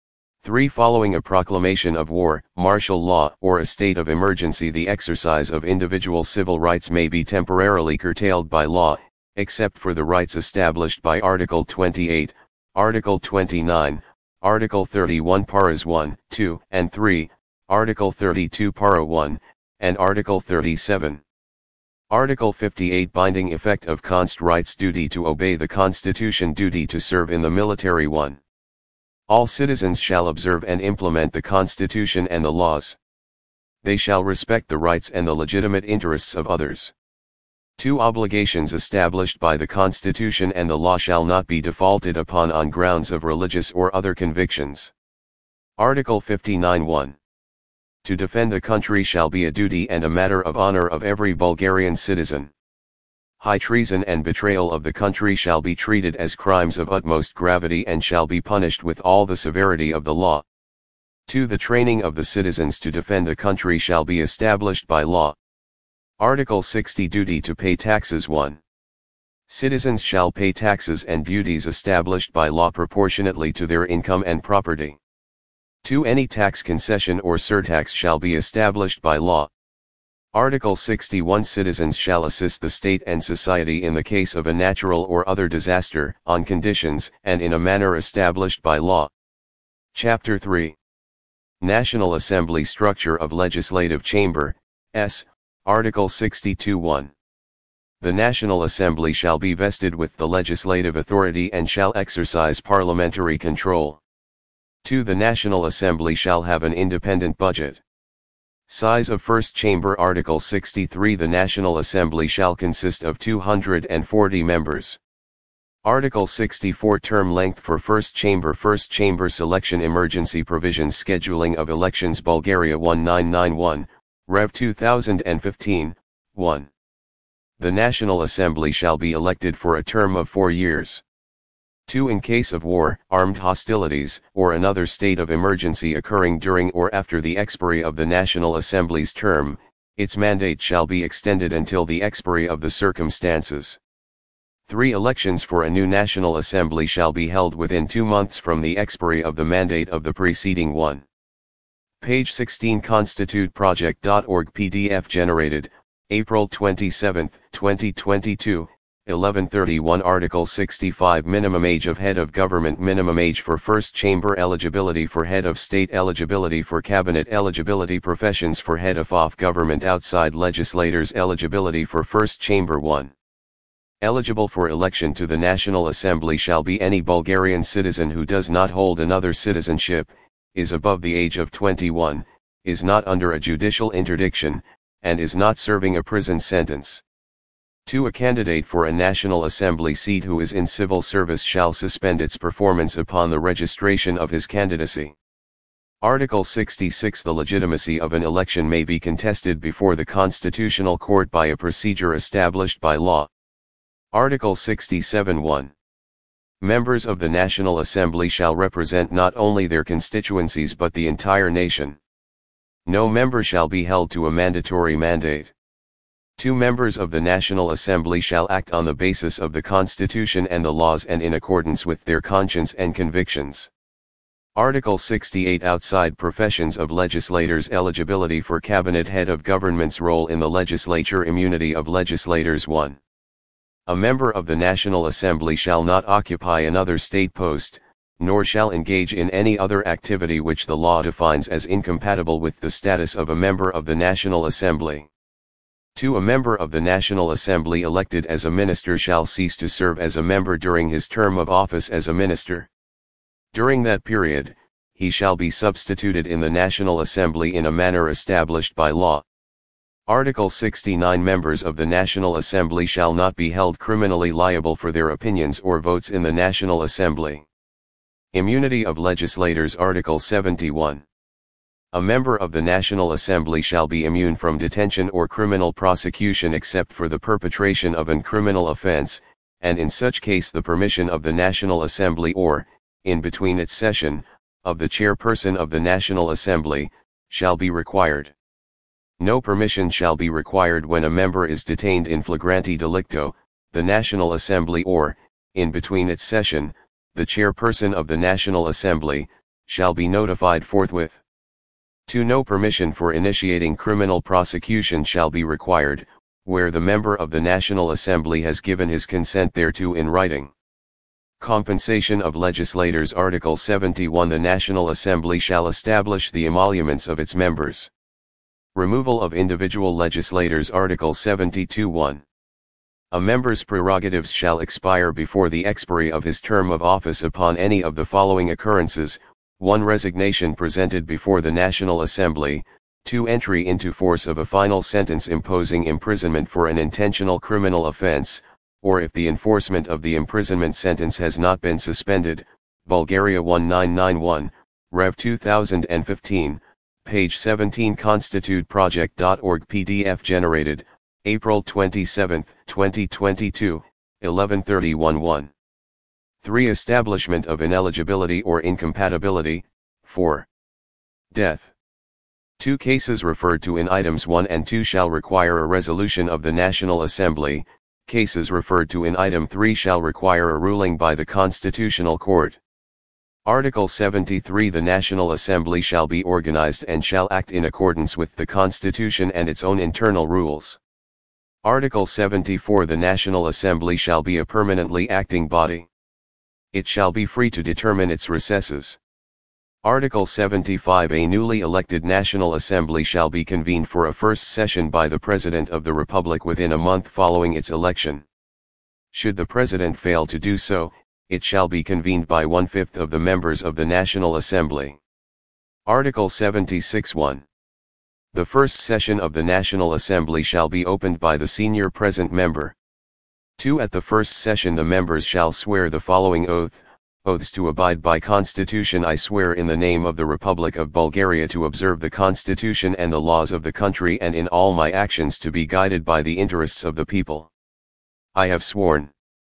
3. Following a proclamation of war, martial law, or a state of emergency, the exercise of individual civil rights may be temporarily curtailed by law, except for the rights established by Article 28, Article 29, Article 31 Paras 1, 2, and 3, Article 32 Para 1, and Article 37. Article 58. Binding effect of const. Rights. Duty to obey the Constitution. Duty to serve in the military. 1. All citizens shall observe and implement the Constitution and the laws. They shall respect the rights and the legitimate interests of others. 2. Obligations established by the Constitution and the law shall not be defaulted upon on grounds of religious or other convictions. Article 59. 1. To defend the country shall be a duty and a matter of honor of every Bulgarian citizen. High treason and betrayal of the country shall be treated as crimes of utmost gravity and shall be punished with all the severity of the law. 2. The training of the citizens to defend the country shall be established by law. Article 60. Duty to pay taxes. 1. Citizens shall pay taxes and duties established by law proportionately to their income and property. 2. Any tax concession or surtax shall be established by law. Article 61. Citizens shall assist the state and society in the case of a natural or other disaster, on conditions and in a manner established by law. Chapter 3. National Assembly Structure of Legislative Chamber, S. Article 62. 1. The National Assembly shall be vested with the legislative authority and shall exercise parliamentary control. 2. The National Assembly shall have an independent budget. Size of First Chamber. Article 63. The National Assembly shall consist of 240 members. Article 64. Term length for First Chamber. First Chamber selection. Emergency provisions. Scheduling of elections. Bulgaria 1991, Rev 2015, 1. The National Assembly shall be elected for a term of 4 years. 2. In case of war, armed hostilities, or another state of emergency occurring during or after the expiry of the National Assembly's term, its mandate shall be extended until the expiry of the circumstances. 3. Elections for a new National Assembly shall be held within 2 months from the expiry of the mandate of the preceding one. Page 16 constituteproject.org PDF generated, April 27, 2022, 11:31 Article 65 Minimum age of head of government. Minimum age for first chamber eligibility for head of state. Eligibility for cabinet. Eligibility professions for head of government outside legislators. Eligibility for first chamber. 1. Eligible for election to the National Assembly shall be any Bulgarian citizen who does not hold another citizenship, is above the age of 21, is not under a judicial interdiction, and is not serving a prison sentence. 2. A candidate for a National Assembly seat who is in civil service shall suspend its performance upon the registration of his candidacy. Article 66 The legitimacy of an election may be contested before the Constitutional Court by a procedure established by law. Article 67 1. Members of the National Assembly shall represent not only their constituencies but the entire nation. No member shall be held to a mandatory mandate. 2. Members of the National Assembly shall act on the basis of the Constitution and the laws and in accordance with their conscience and convictions. Article 68 Outside professions of legislators. Eligibility for cabinet. Head of government's role in the legislature. Immunity of legislators. 1. A member of the National Assembly shall not occupy another state post, nor shall engage in any other activity which the law defines as incompatible with the status of a member of the National Assembly. 2. A member of the National Assembly elected as a minister shall cease to serve as a member during his term of office as a minister. During that period, he shall be substituted in the National Assembly in a manner established by law. Article 69 Members of the National Assembly shall not be held criminally liable for their opinions or votes in the National Assembly. Immunity of legislators. Article 71. A member of the National Assembly shall be immune from detention or criminal prosecution except for the perpetration of an criminal offense, and in such case the permission of the National Assembly or, in between its session, of the chairperson of the National Assembly, shall be required. No permission shall be required when a member is detained in flagrante delicto, the National Assembly or, in between its session, the chairperson of the National Assembly, shall be notified forthwith. 2. No permission for initiating criminal prosecution shall be required, where the member of the National Assembly has given his consent thereto in writing. Compensation of legislators. Article 71 The National Assembly shall establish the emoluments of its members. Removal of individual legislators. Article 72 1. A member's prerogatives shall expire before the expiry of his term of office upon any of the following occurrences: 1. Resignation presented before the National Assembly. 2. Entry into force of a final sentence imposing imprisonment for an intentional criminal offense, or if the enforcement of the imprisonment sentence has not been suspended. Bulgaria 1991, Rev 2015. Page 17 constituteproject.org PDF generated, April 27, 2022, 11:31 1. 3. Establishment of ineligibility or incompatibility. 4. Death. 2 cases referred to in items 1 and 2 shall require a resolution of the National Assembly. Cases referred to in item 3 shall require a ruling by the Constitutional Court. Article 73 The National Assembly shall be organized and shall act in accordance with the Constitution and its own internal rules. Article 74 The National Assembly shall be a permanently acting body. It shall be free to determine its recesses. Article 75 A newly elected National Assembly shall be convened for a first session by the President of the Republic within a month following its election. Should the President fail to do so, it shall be convened by 1/5 of the members of the National Assembly. Article 76 1. The first session of the National Assembly shall be opened by the senior present member. 2. At the first session the members shall swear the following oath: Oaths to abide by Constitution. I swear in the name of the Republic of Bulgaria to observe the Constitution and the laws of the country and in all my actions to be guided by the interests of the people. I have sworn.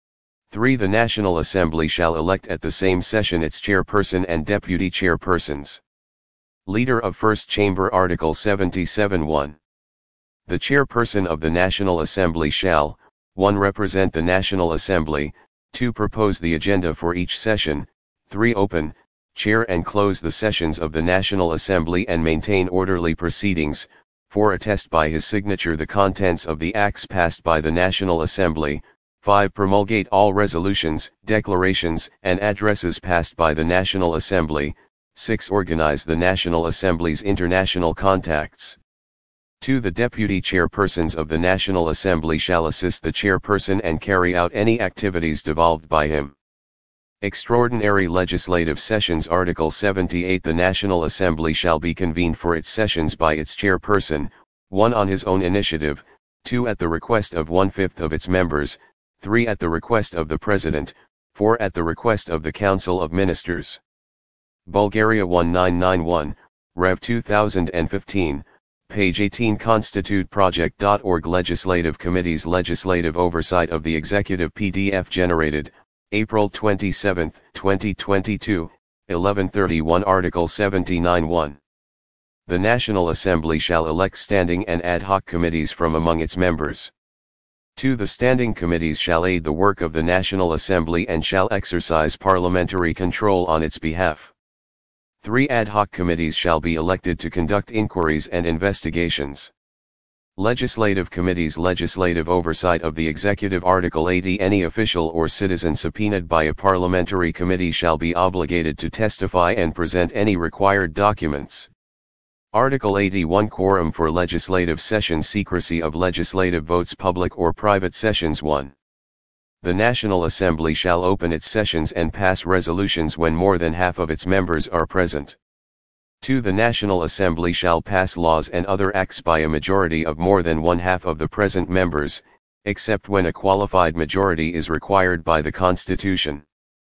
3. The National Assembly shall elect at the same session its chairperson and deputy chairpersons. Leader of First Chamber Article 77 1. The chairperson of the National Assembly shall, 1. Represent the National Assembly, 2. Propose the agenda for each session, 3. Open, chair and close the sessions of the National Assembly and maintain orderly proceedings, 4. Attest by his signature the contents of the acts passed by the National Assembly, 5. Promulgate all resolutions, declarations, and addresses passed by the National Assembly, 6. Organize the National Assembly's international contacts. 2. The deputy chairpersons of the National Assembly shall assist the chairperson and carry out any activities devolved by him. Extraordinary Legislative Sessions Article 78. The National Assembly shall be convened for its sessions by its chairperson, 1. On his own initiative, 2. At the request of 1/5 of its members, 3. At the request of the President, 4. At the request of the Council of Ministers. Bulgaria 1991, Rev 2015, page 18. ConstituteProject.org. Legislative Committees. Legislative Oversight of the Executive. PDF generated, April 27, 2022, 11:31. Article 79 1. The National Assembly shall elect standing and ad hoc committees from among its members. 2. The standing committees shall aid the work of the National Assembly and shall exercise parliamentary control on its behalf. 3. Ad hoc committees shall be elected to conduct inquiries and investigations. Legislative Committees. Legislative Oversight of the Executive. Article 80. Any official or citizen subpoenaed by a parliamentary committee shall be obligated to testify and present any required documents. Article 81. Quorum for legislative sessions. Secrecy of legislative votes. Public or private sessions. 1. The National Assembly shall open its sessions and pass resolutions when more than half of its members are present. 2. The National Assembly shall pass laws and other acts by a majority of more than 1/2 of the present members, except when a qualified majority is required by the Constitution.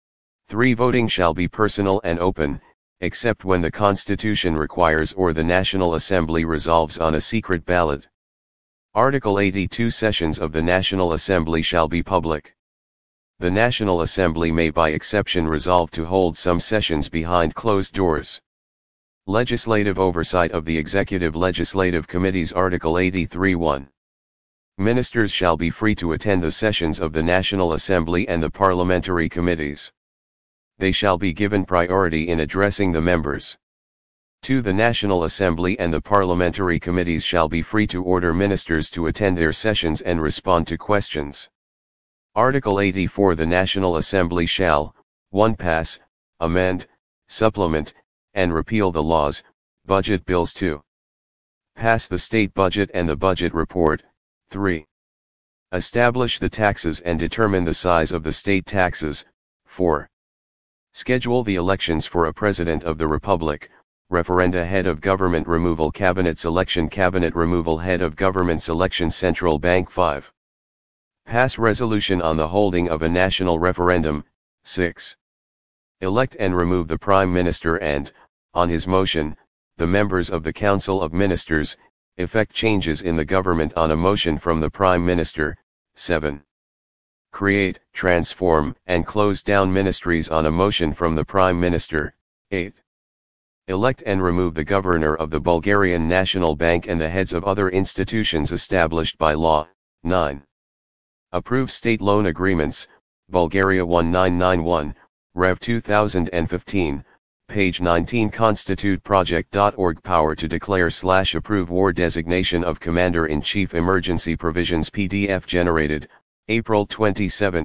3. Voting shall be personal and open, except when the Constitution requires or the National Assembly resolves on a secret ballot. Article 82. Sessions of the National Assembly shall be public. The National Assembly may by exception resolve to hold some sessions behind closed doors. Legislative Oversight of the Executive. Legislative Committees. Article 83 1. Ministers shall be free to attend the sessions of the National Assembly and the parliamentary committees. They shall be given priority in addressing the members. 2. The National Assembly and the parliamentary committees shall be free to order ministers to attend their sessions and respond to questions. Article 84. The National Assembly shall, 1. Pass, amend, supplement, and repeal the laws, budget bills. 2. Pass the state budget and the budget report. 3. Establish the taxes and determine the size of the state taxes. 4. Schedule the elections for a President of the Republic, referenda. Head of Government removal. Cabinet selection. Cabinet removal. Head of Government selection. Central Bank. 5. Pass resolution on the holding of a national referendum. 6. Elect and remove the Prime Minister and, on his motion, the members of the Council of Ministers, effect changes in the government on a motion from the Prime Minister. 7. Create, transform, and close down ministries on a motion from the Prime Minister. 8. Elect and remove the Governor of the Bulgarian National Bank and the heads of other institutions established by law. 9. Approve state loan agreements. Bulgaria 1991, Rev 2015, page 19. ConstituteProject.org. Power to declare/approve war. Designation of Commander-in-Chief. Emergency provisions. PDF generated, April 27,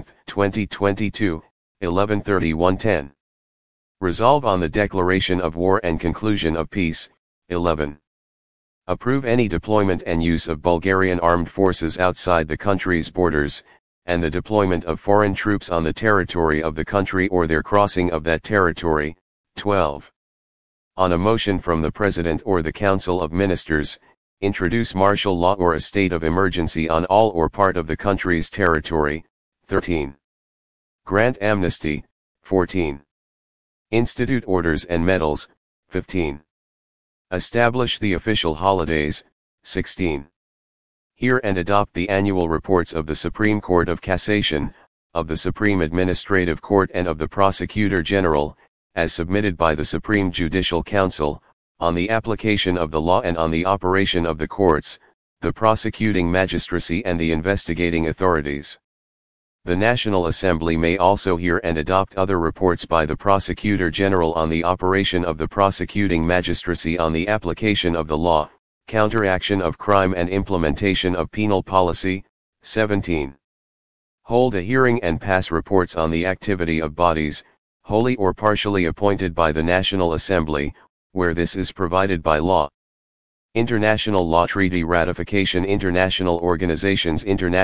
2022, 11:31:10. Resolve on the declaration of war and conclusion of peace. 11. Approve any deployment and use of Bulgarian armed forces outside the country's borders, and the deployment of foreign troops on the territory of the country or their crossing of that territory. 12. On a motion from the President or the Council of Ministers, introduce martial law or a state of emergency on all or part of the country's territory. 13. Grant amnesty. 14. Institute orders and medals. 15. Establish the official holidays. 16. Hear and adopt the annual reports of the Supreme Court of Cassation, of the Supreme Administrative Court and of the Prosecutor General, as submitted by the Supreme Judicial Council, on the application of the law and on the operation of the courts, the prosecuting magistracy and the investigating authorities. The National Assembly may also hear and adopt other reports by the Prosecutor General on the operation of the prosecuting magistracy on the application of the law, counteraction of crime and implementation of penal policy. 17. Hold a hearing and pass reports on the activity of bodies, wholly or partially appointed by the National Assembly, where this is provided by law. International law treaty ratification. International organizations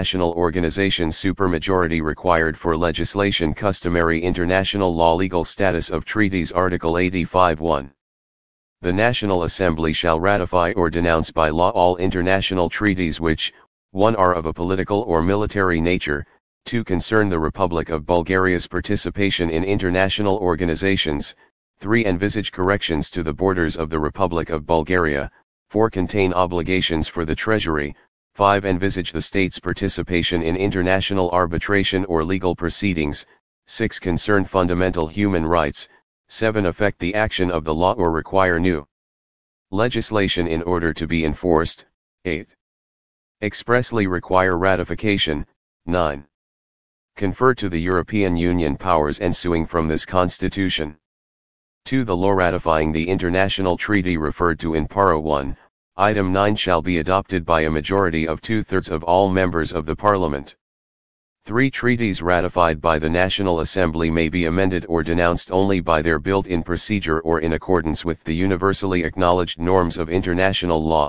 supermajority required for legislation. Customary international law. Legal status of treaties. Article 85(1). The National Assembly shall ratify or denounce by law all international treaties which, 1. are of a political or military nature, 2. concern the Republic of Bulgaria's participation in international organizations, 3. envisage corrections to the borders of the Republic of Bulgaria, 4. contain obligations for the Treasury, 5. envisage the state's participation in international arbitration or legal proceedings, 6. concern fundamental human rights, 7. affect the action of the law or require new legislation in order to be enforced, 8. expressly require ratification, 9. confer to the European Union powers ensuing from this Constitution. 2. The law ratifying the international treaty referred to in Para 1, Item 9 shall be adopted by a majority of 2/3 of all members of the Parliament. 3. Treaties ratified by the National Assembly may be amended or denounced only by their built-in procedure or in accordance with the universally acknowledged norms of international law.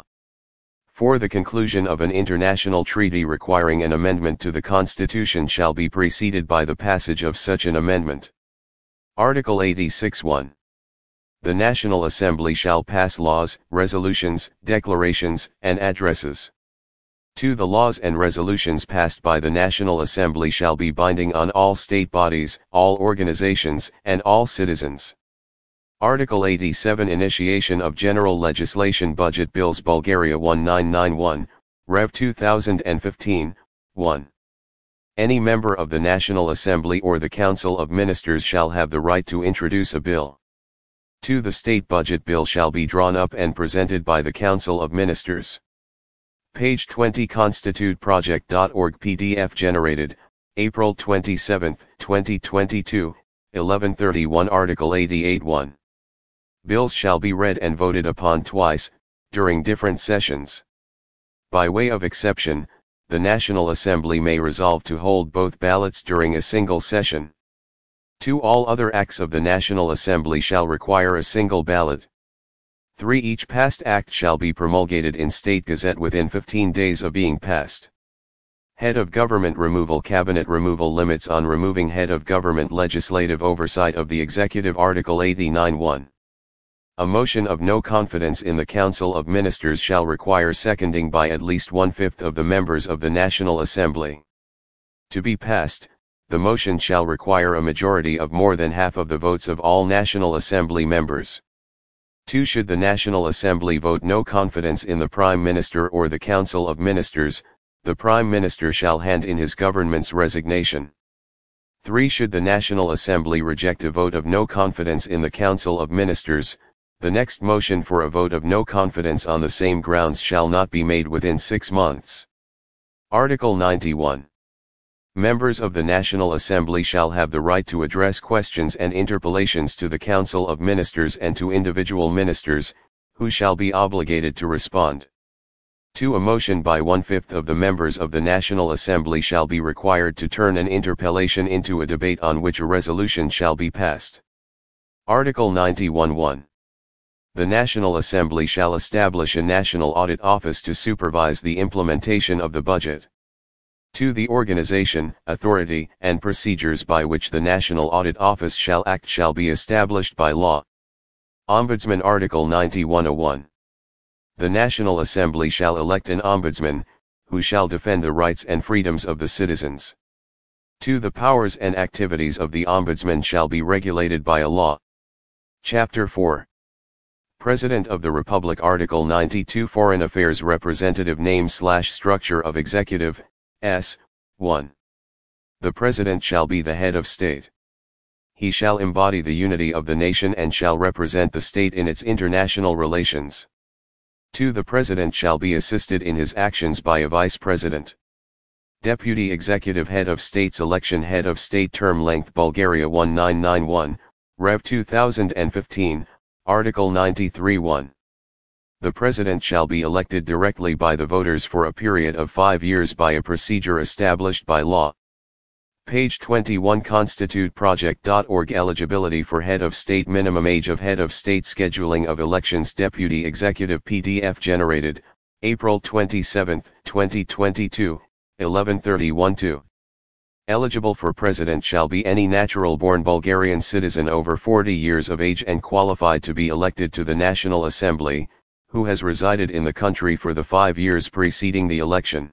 4. The conclusion of an international treaty requiring an amendment to the Constitution shall be preceded by the passage of such an amendment. Article 86(1). The National Assembly shall pass laws, resolutions, declarations, and addresses. 2. The laws and resolutions passed by the National Assembly shall be binding on all state bodies, all organizations, and all citizens. Article 87. Initiation of general legislation. Budget bills. Bulgaria 1991, Rev 2015, 1. Any member of the National Assembly or the Council of Ministers shall have the right to introduce a bill. 2. The state budget bill shall be drawn up and presented by the Council of Ministers. Page 20. ConstituteProject.org. PDF generated, April 27, 2022, 11:31. Article 88(1). Bills shall be read and voted upon twice, during different sessions. By way of exception, the National Assembly may resolve to hold both ballots during a single session. 2. All other acts of the National Assembly shall require a single ballot. 3. Each passed act shall be promulgated in State Gazette within 15 days of being passed. Head of Government removal. Cabinet removal. Limits on removing head of government. Legislative oversight of the executive. Article 89(1). A motion of no confidence in the Council of Ministers shall require seconding by at least 1/5 of the members of the National Assembly. To be passed, the motion shall require a majority of more than half of the votes of all National Assembly members. 2. Should the National Assembly vote no confidence in the Prime Minister or the Council of Ministers, the Prime Minister shall hand in his government's resignation. 3. Should the National Assembly reject a vote of no confidence in the Council of Ministers, the next motion for a vote of no confidence on the same grounds shall not be made within 6 months. Article 91. Members of the National Assembly shall have the right to address questions and interpellations to the Council of Ministers and to individual ministers, who shall be obligated to respond. 2. A motion by 1/5 of the members of the National Assembly shall be required to turn an interpellation into a debate on which a resolution shall be passed. Article 91(1). The National Assembly shall establish a National Audit Office to supervise the implementation of the budget. 2. The organization, authority, and procedures by which the National Audit Office shall act shall be established by law. Ombudsman. Article 91(1). The National Assembly shall elect an ombudsman, who shall defend the rights and freedoms of the citizens. 2. The powers and activities of the ombudsman shall be regulated by a law. Chapter 4. President of the Republic. Article 92. Foreign Affairs Representative. Name/structure of Executive. 1. The President shall be the head of state. He shall embody the unity of the nation and shall represent the state in its international relations. 2. The President shall be assisted in his actions by a Vice President. Deputy Executive Head of State's election. Head of State term length Bulgaria 1991, Rev 2015, Article 93(1). The President shall be elected directly by the voters for a period of 5 years by a procedure established by law. Page 21 constituteproject.org Eligibility for Head of State. Minimum age of Head of State. Scheduling of elections. Deputy Executive PDF generated, April 27, 2022, 11:31. Eligible for President shall be any natural-born Bulgarian citizen over 40 years of age and qualified to be elected to the National Assembly, who has resided in the country for the 5 years preceding the election.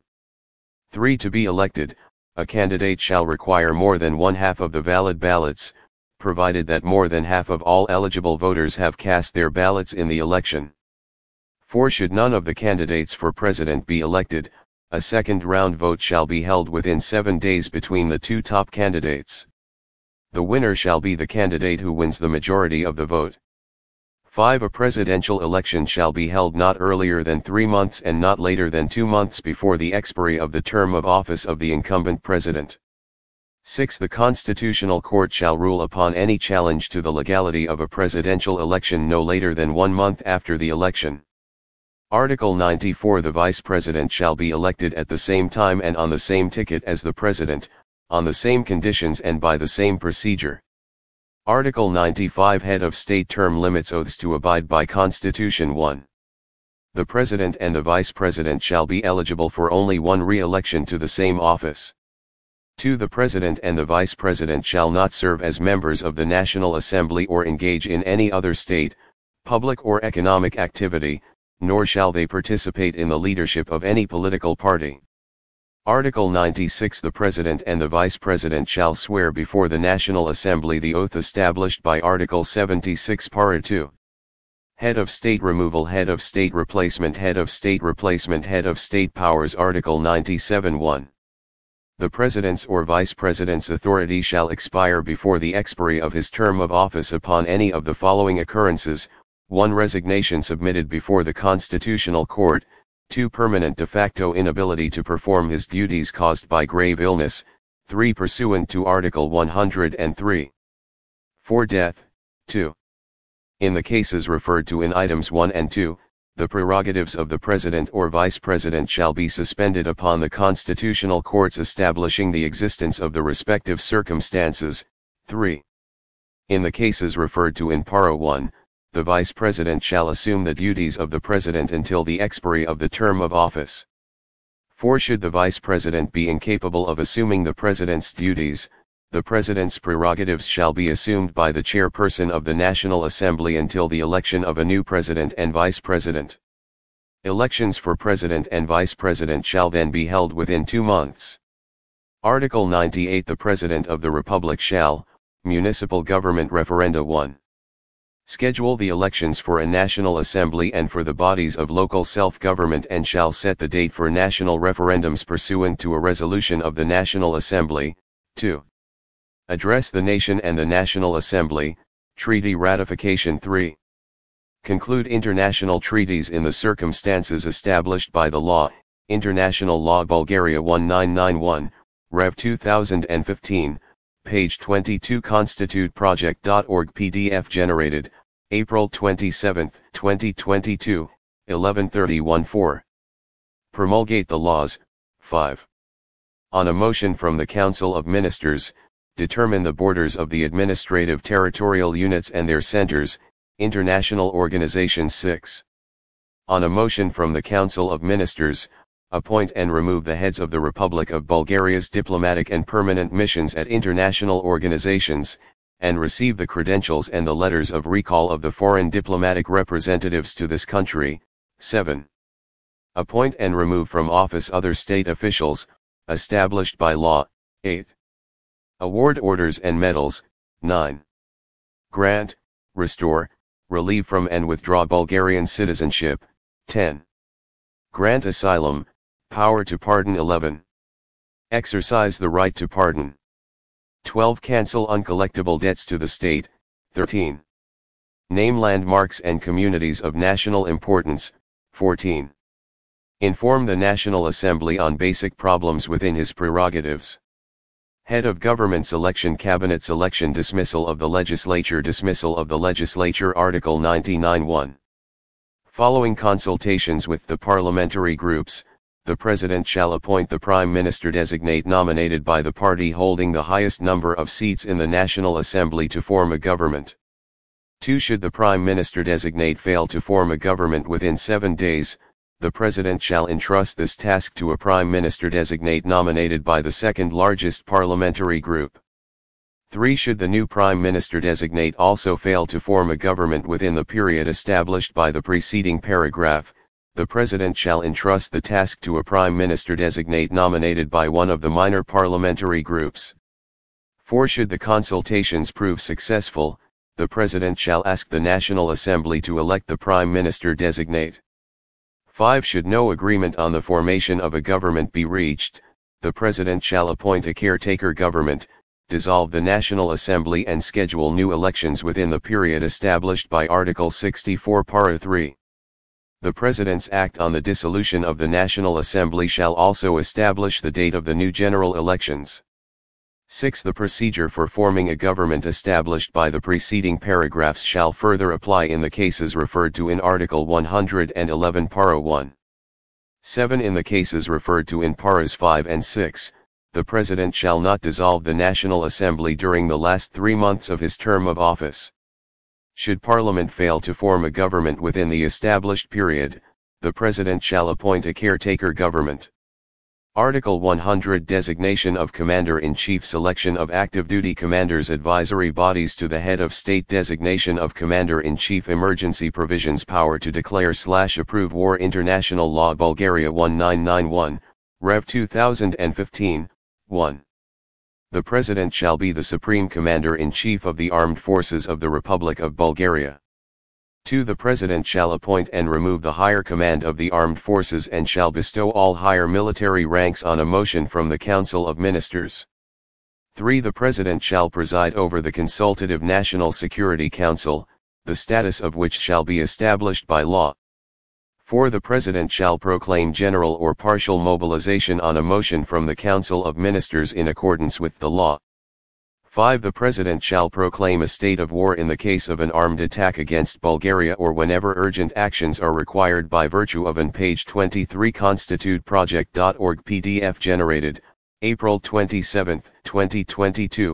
3. To be elected, a candidate shall require more than one-half of the valid ballots, provided that more than half of all eligible voters have cast their ballots in the election. 4. Should none of the candidates for president be elected, a second-round vote shall be held within 7 days between the two top candidates. The winner shall be the candidate who wins the majority of the vote. 5. A presidential election shall be held not earlier than 3 months and not later than 2 months before the expiry of the term of office of the incumbent president. 6. The Constitutional Court shall rule upon any challenge to the legality of a presidential election no later than 1 month after the election. Article 94. The Vice President shall be elected at the same time and on the same ticket as the President, on the same conditions and by the same procedure. Article 95. Head of State term limits. Oaths to abide by Constitution. 1. The President and the Vice President shall be eligible for only one re-election to the same office. 2. The President and the Vice President shall not serve as members of the National Assembly or engage in any other state, public or economic activity, nor shall they participate in the leadership of any political party. Article 96. The President and the Vice President shall swear before the National Assembly the oath established by Article 76 Para 2. Head of State removal. Head of State replacement. Head of State replacement. Head of State powers. Article 97(1). The President's or Vice President's authority shall expire before the expiry of his term of office upon any of the following occurrences: 1. Resignation submitted before the Constitutional Court. 2. Permanent de facto inability to perform his duties caused by grave illness. 3. Pursuant to Article 103. 4. Death. 2. In the cases referred to in items 1 and 2, the prerogatives of the President or Vice President shall be suspended upon the Constitutional Courts establishing the existence of the respective circumstances. 3. In the cases referred to in Para 1, the Vice President shall assume the duties of the President until the expiry of the term of office. 4. Should the Vice President be incapable of assuming the President's duties, the President's prerogatives shall be assumed by the Chairperson of the National Assembly until the election of a new President and Vice President. Elections for President and Vice President shall then be held within 2 months. Article 98. The President of the Republic shall, Municipal Government Referenda 1. Schedule the elections for a National Assembly and for the bodies of local self-government and shall set the date for national referendums pursuant to a resolution of the National Assembly. 2. Address the nation and the National Assembly. Treaty ratification. 3. Conclude international treaties in the circumstances established by the law. International Law Bulgaria 1991, Rev 2015, page 22 constituteproject.org PDF generated, April 27, 2022, 11:31. 4. Promulgate the laws. 5. On a motion from the Council of Ministers, determine the borders of the administrative territorial units and their centers, international organizations. 6. On a motion from the Council of Ministers, appoint and remove the heads of the Republic of Bulgaria's diplomatic and permanent missions at international organizations, and receive the credentials and the letters of recall of the foreign diplomatic representatives to this country. 7. Appoint and remove from office other state officials, established by law. 8. Award orders and medals. 9. Grant, restore, relieve from and withdraw Bulgarian citizenship. 10. Grant asylum, power to pardon. 11. Exercise the right to pardon. 12. Cancel uncollectible debts to the state. 13. Name landmarks and communities of national importance. 14. Inform the National Assembly on basic problems within his prerogatives. Head of Government Selection, Cabinet Selection, Dismissal of the Legislature, Dismissal of the Legislature. Article 99(1). Following consultations with the parliamentary groups, the President shall appoint the Prime Minister-designate nominated by the party holding the highest number of seats in the National Assembly to form a government. 2. Should the Prime Minister-designate fail to form a government within 7 days, the President shall entrust this task to a Prime Minister-designate nominated by the second largest parliamentary group. 3. Should the new Prime Minister-designate also fail to form a government within the period established by the preceding paragraph, the President shall entrust the task to a Prime Minister-designate nominated by one of the minor parliamentary groups. 4. Should the consultations prove successful, the President shall ask the National Assembly to elect the Prime Minister-designate. 5. Should no agreement on the formation of a government be reached, the President shall appoint a caretaker government, dissolve the National Assembly and schedule new elections within the period established by Article 64 Para 3. The President's Act on the dissolution of the National Assembly shall also establish the date of the new general elections. 6. The procedure for forming a government established by the preceding paragraphs shall further apply in the cases referred to in Article 111 Para 1. 7. In the cases referred to in Paras 5 and 6, the President shall not dissolve the National Assembly during the last 3 months of his term of office. Should Parliament fail to form a government within the established period, the President shall appoint a caretaker government. Article 100. Designation of Commander-in-Chief, Selection of active duty commanders, advisory bodies to the head of state, designation of Commander-in-Chief, emergency provisions, power to declare/approve war, international law, Bulgaria 1991, Rev 2015, 1. The President shall be the Supreme Commander-in-Chief of the Armed Forces of the Republic of Bulgaria. 2. The President shall appoint and remove the higher command of the armed forces and shall bestow all higher military ranks on a motion from the Council of Ministers. 3. The President shall preside over the Consultative National Security Council, the status of which shall be established by law. 4. The President shall proclaim general or partial mobilization on a motion from the Council of Ministers in accordance with the law. 5. The President shall proclaim a state of war in the case of an armed attack against Bulgaria or whenever urgent actions are required by virtue of an page 23 constituteproject.org PDF generated, April 27, 2022,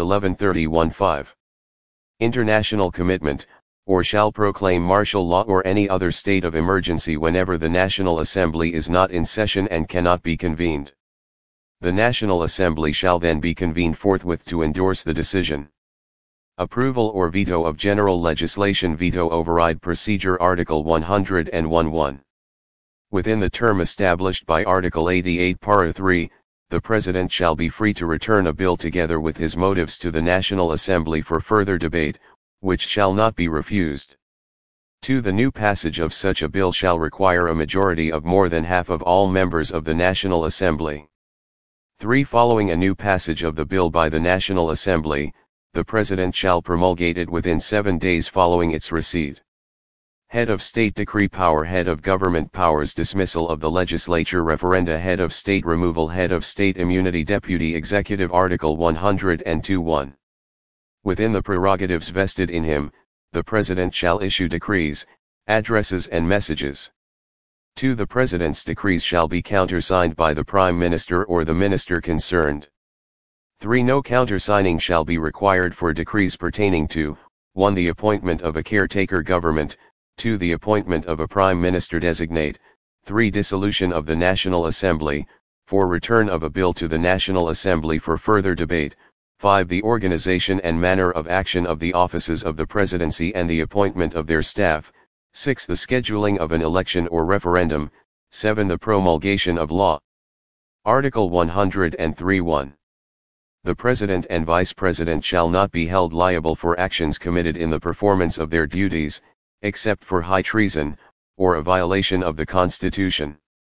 11:31:5. International commitment, or shall proclaim martial law or any other state of emergency whenever the National Assembly is not in session and cannot be convened. The National Assembly shall then be convened forthwith to endorse the decision. Approval or veto of general legislation, veto override procedure, Article 101(1). Within the term established by Article 88 Para 3, the President shall be free to return a bill together with his motives to the National Assembly for further debate, which shall not be refused. 2. The new passage of such a bill shall require a majority of more than half of all members of the National Assembly. 3. Following a new passage of the bill by the National Assembly, the President shall promulgate it within 7 days following its receipt. Head of State decree power, head of government powers, dismissal of the legislature, referenda, head of state removal, head of state immunity, deputy executive, Article 102(1). Within the prerogatives vested in him, the President shall issue decrees, addresses and messages. 2. The President's decrees shall be countersigned by the Prime Minister or the Minister concerned. 3. No countersigning shall be required for decrees pertaining to 1. The appointment of a caretaker government, 2. The appointment of a Prime Minister designate, 3. Dissolution of the National Assembly, 4. Return of a bill to the National Assembly for further debate, 5. The organization and manner of action of the offices of the Presidency and the appointment of their staff, 6. The scheduling of an election or referendum, 7. The promulgation of law. Article 103(1). The President and Vice President shall not be held liable for actions committed in the performance of their duties, except for high treason, or a violation of the Constitution.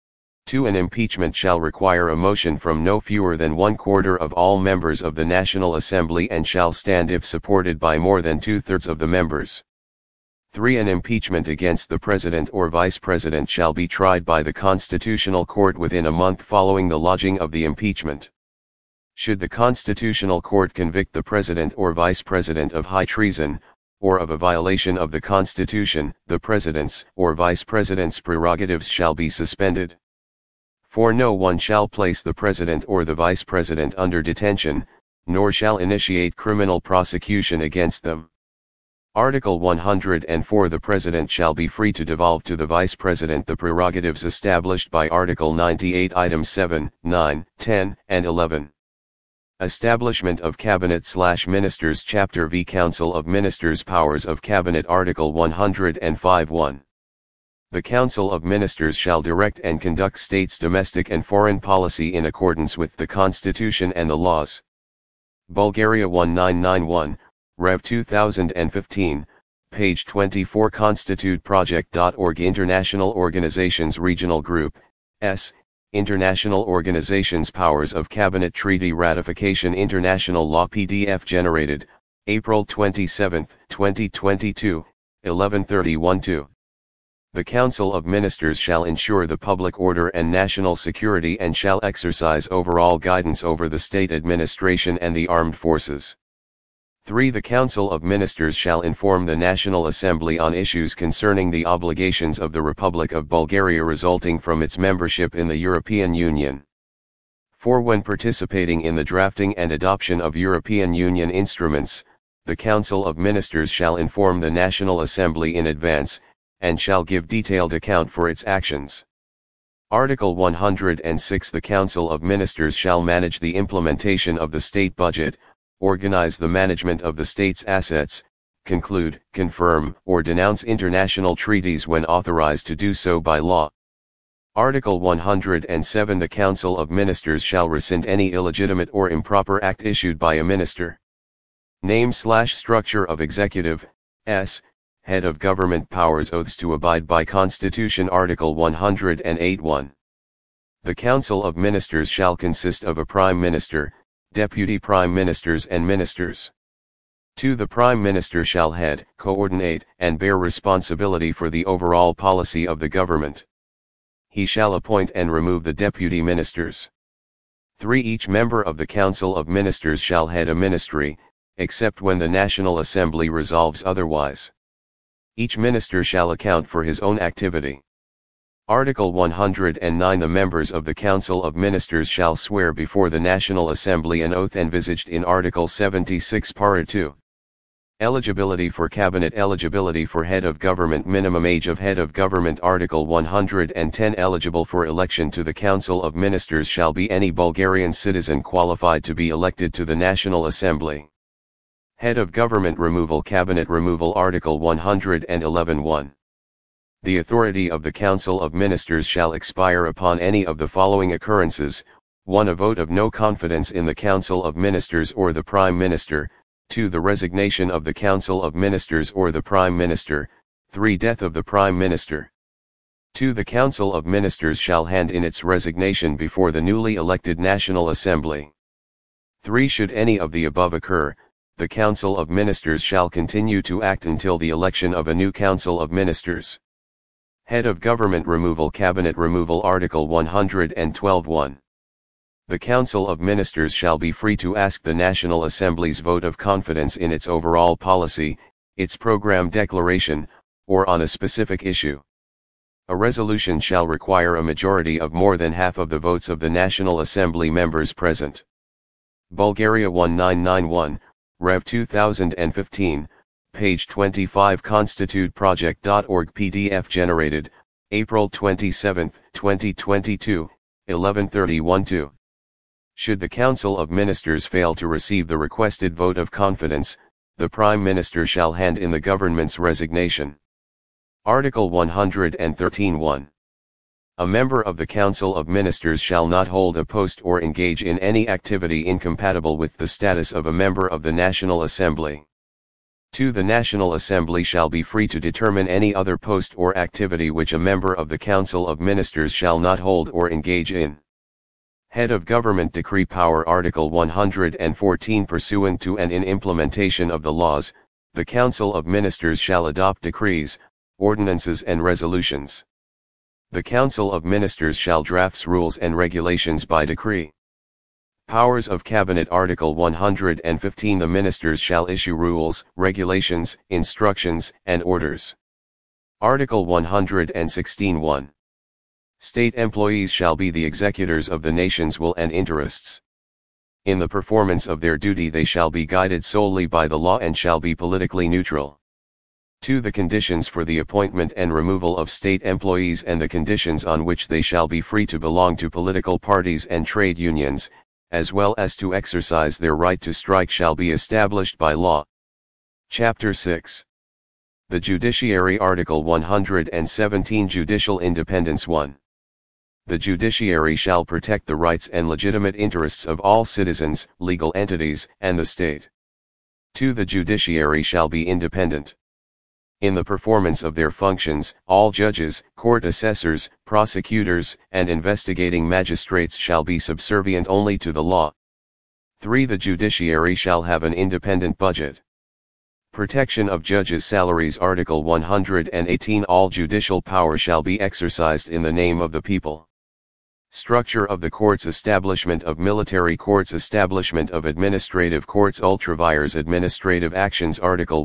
2. An impeachment shall require a motion from no fewer than 1/4 of all members of the National Assembly and shall stand if supported by more than 2/3 of the members. 3. An impeachment against the President or Vice President shall be tried by the Constitutional Court within a month following the lodging of the impeachment. Should the Constitutional Court convict the President or Vice President of high treason, or of a violation of the Constitution, the President's or Vice President's prerogatives shall be suspended. 4. No one shall place the President or the Vice President under detention, nor shall initiate criminal prosecution against them. Article 104. The President shall be free to devolve to the Vice President the prerogatives established by Article 98 items 7, 9, 10, and 11. Establishment of Cabinet/Ministers Chapter V Council of Ministers Powers of Cabinet Article 105(1). The Council of Ministers shall direct and conduct states' domestic and foreign policy in accordance with the Constitution and the laws. Bulgaria 1991, Rev 2015, page 24 constituteproject.org International Organizations Regional Group, S. International Organizations Powers of Cabinet Treaty Ratification International Law PDF generated, April 27, 2022, 11:31-2. The Council of Ministers shall ensure the public order and national security and shall exercise overall guidance over the state administration and the armed forces. 3. The Council of Ministers shall inform the National Assembly on issues concerning the obligations of the Republic of Bulgaria resulting from its membership in the European Union. 4. When participating in the drafting and adoption of European Union instruments, the Council of Ministers shall inform the National Assembly in advance, and shall give detailed account for its actions. Article 106. The Council of Ministers shall manage the implementation of the state budget, organize the management of the state's assets, conclude, confirm, or denounce international treaties when authorized to do so by law. Article 107. The Council of Ministers shall rescind any illegitimate or improper act issued by a minister. Name/structure of Executive, S. Head of Government Powers Oaths to abide by Constitution Article 108(1). The Council of Ministers shall consist of a Prime Minister, Deputy Prime Ministers and Ministers. 2. The Prime Minister shall head, coordinate, and bear responsibility for the overall policy of the government. He shall appoint and remove the Deputy Ministers. 3. Each member of the Council of Ministers shall head a ministry, except when the National Assembly resolves otherwise. Each minister shall account for his own activity. Article 109. The members of the Council of Ministers shall swear before the National Assembly an oath envisaged in Article 76 Para 2. Eligibility for Cabinet. Eligibility for Head of Government. Minimum age of Head of Government. Article 110. Eligible for election to the Council of Ministers shall be any Bulgarian citizen qualified to be elected to the National Assembly. Head of Government Removal. Cabinet Removal. Article 111(1). The authority of the Council of Ministers shall expire upon any of the following occurrences: 1. A vote of no confidence in the Council of Ministers or the Prime Minister, 2. The resignation of the Council of Ministers or the Prime Minister, 3. Death of the Prime Minister. 2. The Council of Ministers shall hand in its resignation before the newly elected National Assembly. 3. Should any of the above occur, the Council of Ministers shall continue to act until the election of a new Council of Ministers. Head of Government Removal. Cabinet Removal. Article 112(1). The Council of Ministers shall be free to ask the National Assembly's vote of confidence in its overall policy, its program declaration, or on a specific issue. A resolution shall require a majority of more than half of the votes of the National Assembly members present. Bulgaria 1991, Rev 2015, page 25 constituteproject.org PDF generated, April 27, 2022, 11:31-2. Should the Council of Ministers fail to receive the requested vote of confidence, the Prime Minister shall hand in the government's resignation. Article 113(1). A member of the Council of Ministers shall not hold a post or engage in any activity incompatible with the status of a member of the National Assembly. 2. The National Assembly shall be free to determine any other post or activity which a member of the Council of Ministers shall not hold or engage in. Head of Government Decree Power Article 114. Pursuant to and in implementation of the laws, the Council of Ministers shall adopt decrees, ordinances and resolutions. The Council of Ministers shall draft rules and regulations by decree. Powers of Cabinet Article 115. The Ministers shall issue rules, regulations, instructions, and orders. Article 116. 1. State employees shall be the executors of the nation's will and interests. In the performance of their duty they shall be guided solely by the law and shall be politically neutral. 2. The conditions for the appointment and removal of state employees and the conditions on which they shall be free to belong to political parties and trade unions, as well as to exercise their right to strike, shall be established by law. Chapter 6. The Judiciary Article 117. Judicial Independence 1. The judiciary shall protect the rights and legitimate interests of all citizens, legal entities, and the state. 2. The judiciary shall be independent. In the performance of their functions, all judges, court assessors, prosecutors, and investigating magistrates shall be subservient only to the law. 3. The judiciary shall have an independent budget. Protection of judges' salaries. Article 118. All judicial power shall be exercised in the name of the people. Structure of the courts. Establishment of military courts. Establishment of administrative courts. Ultravires administrative actions. Article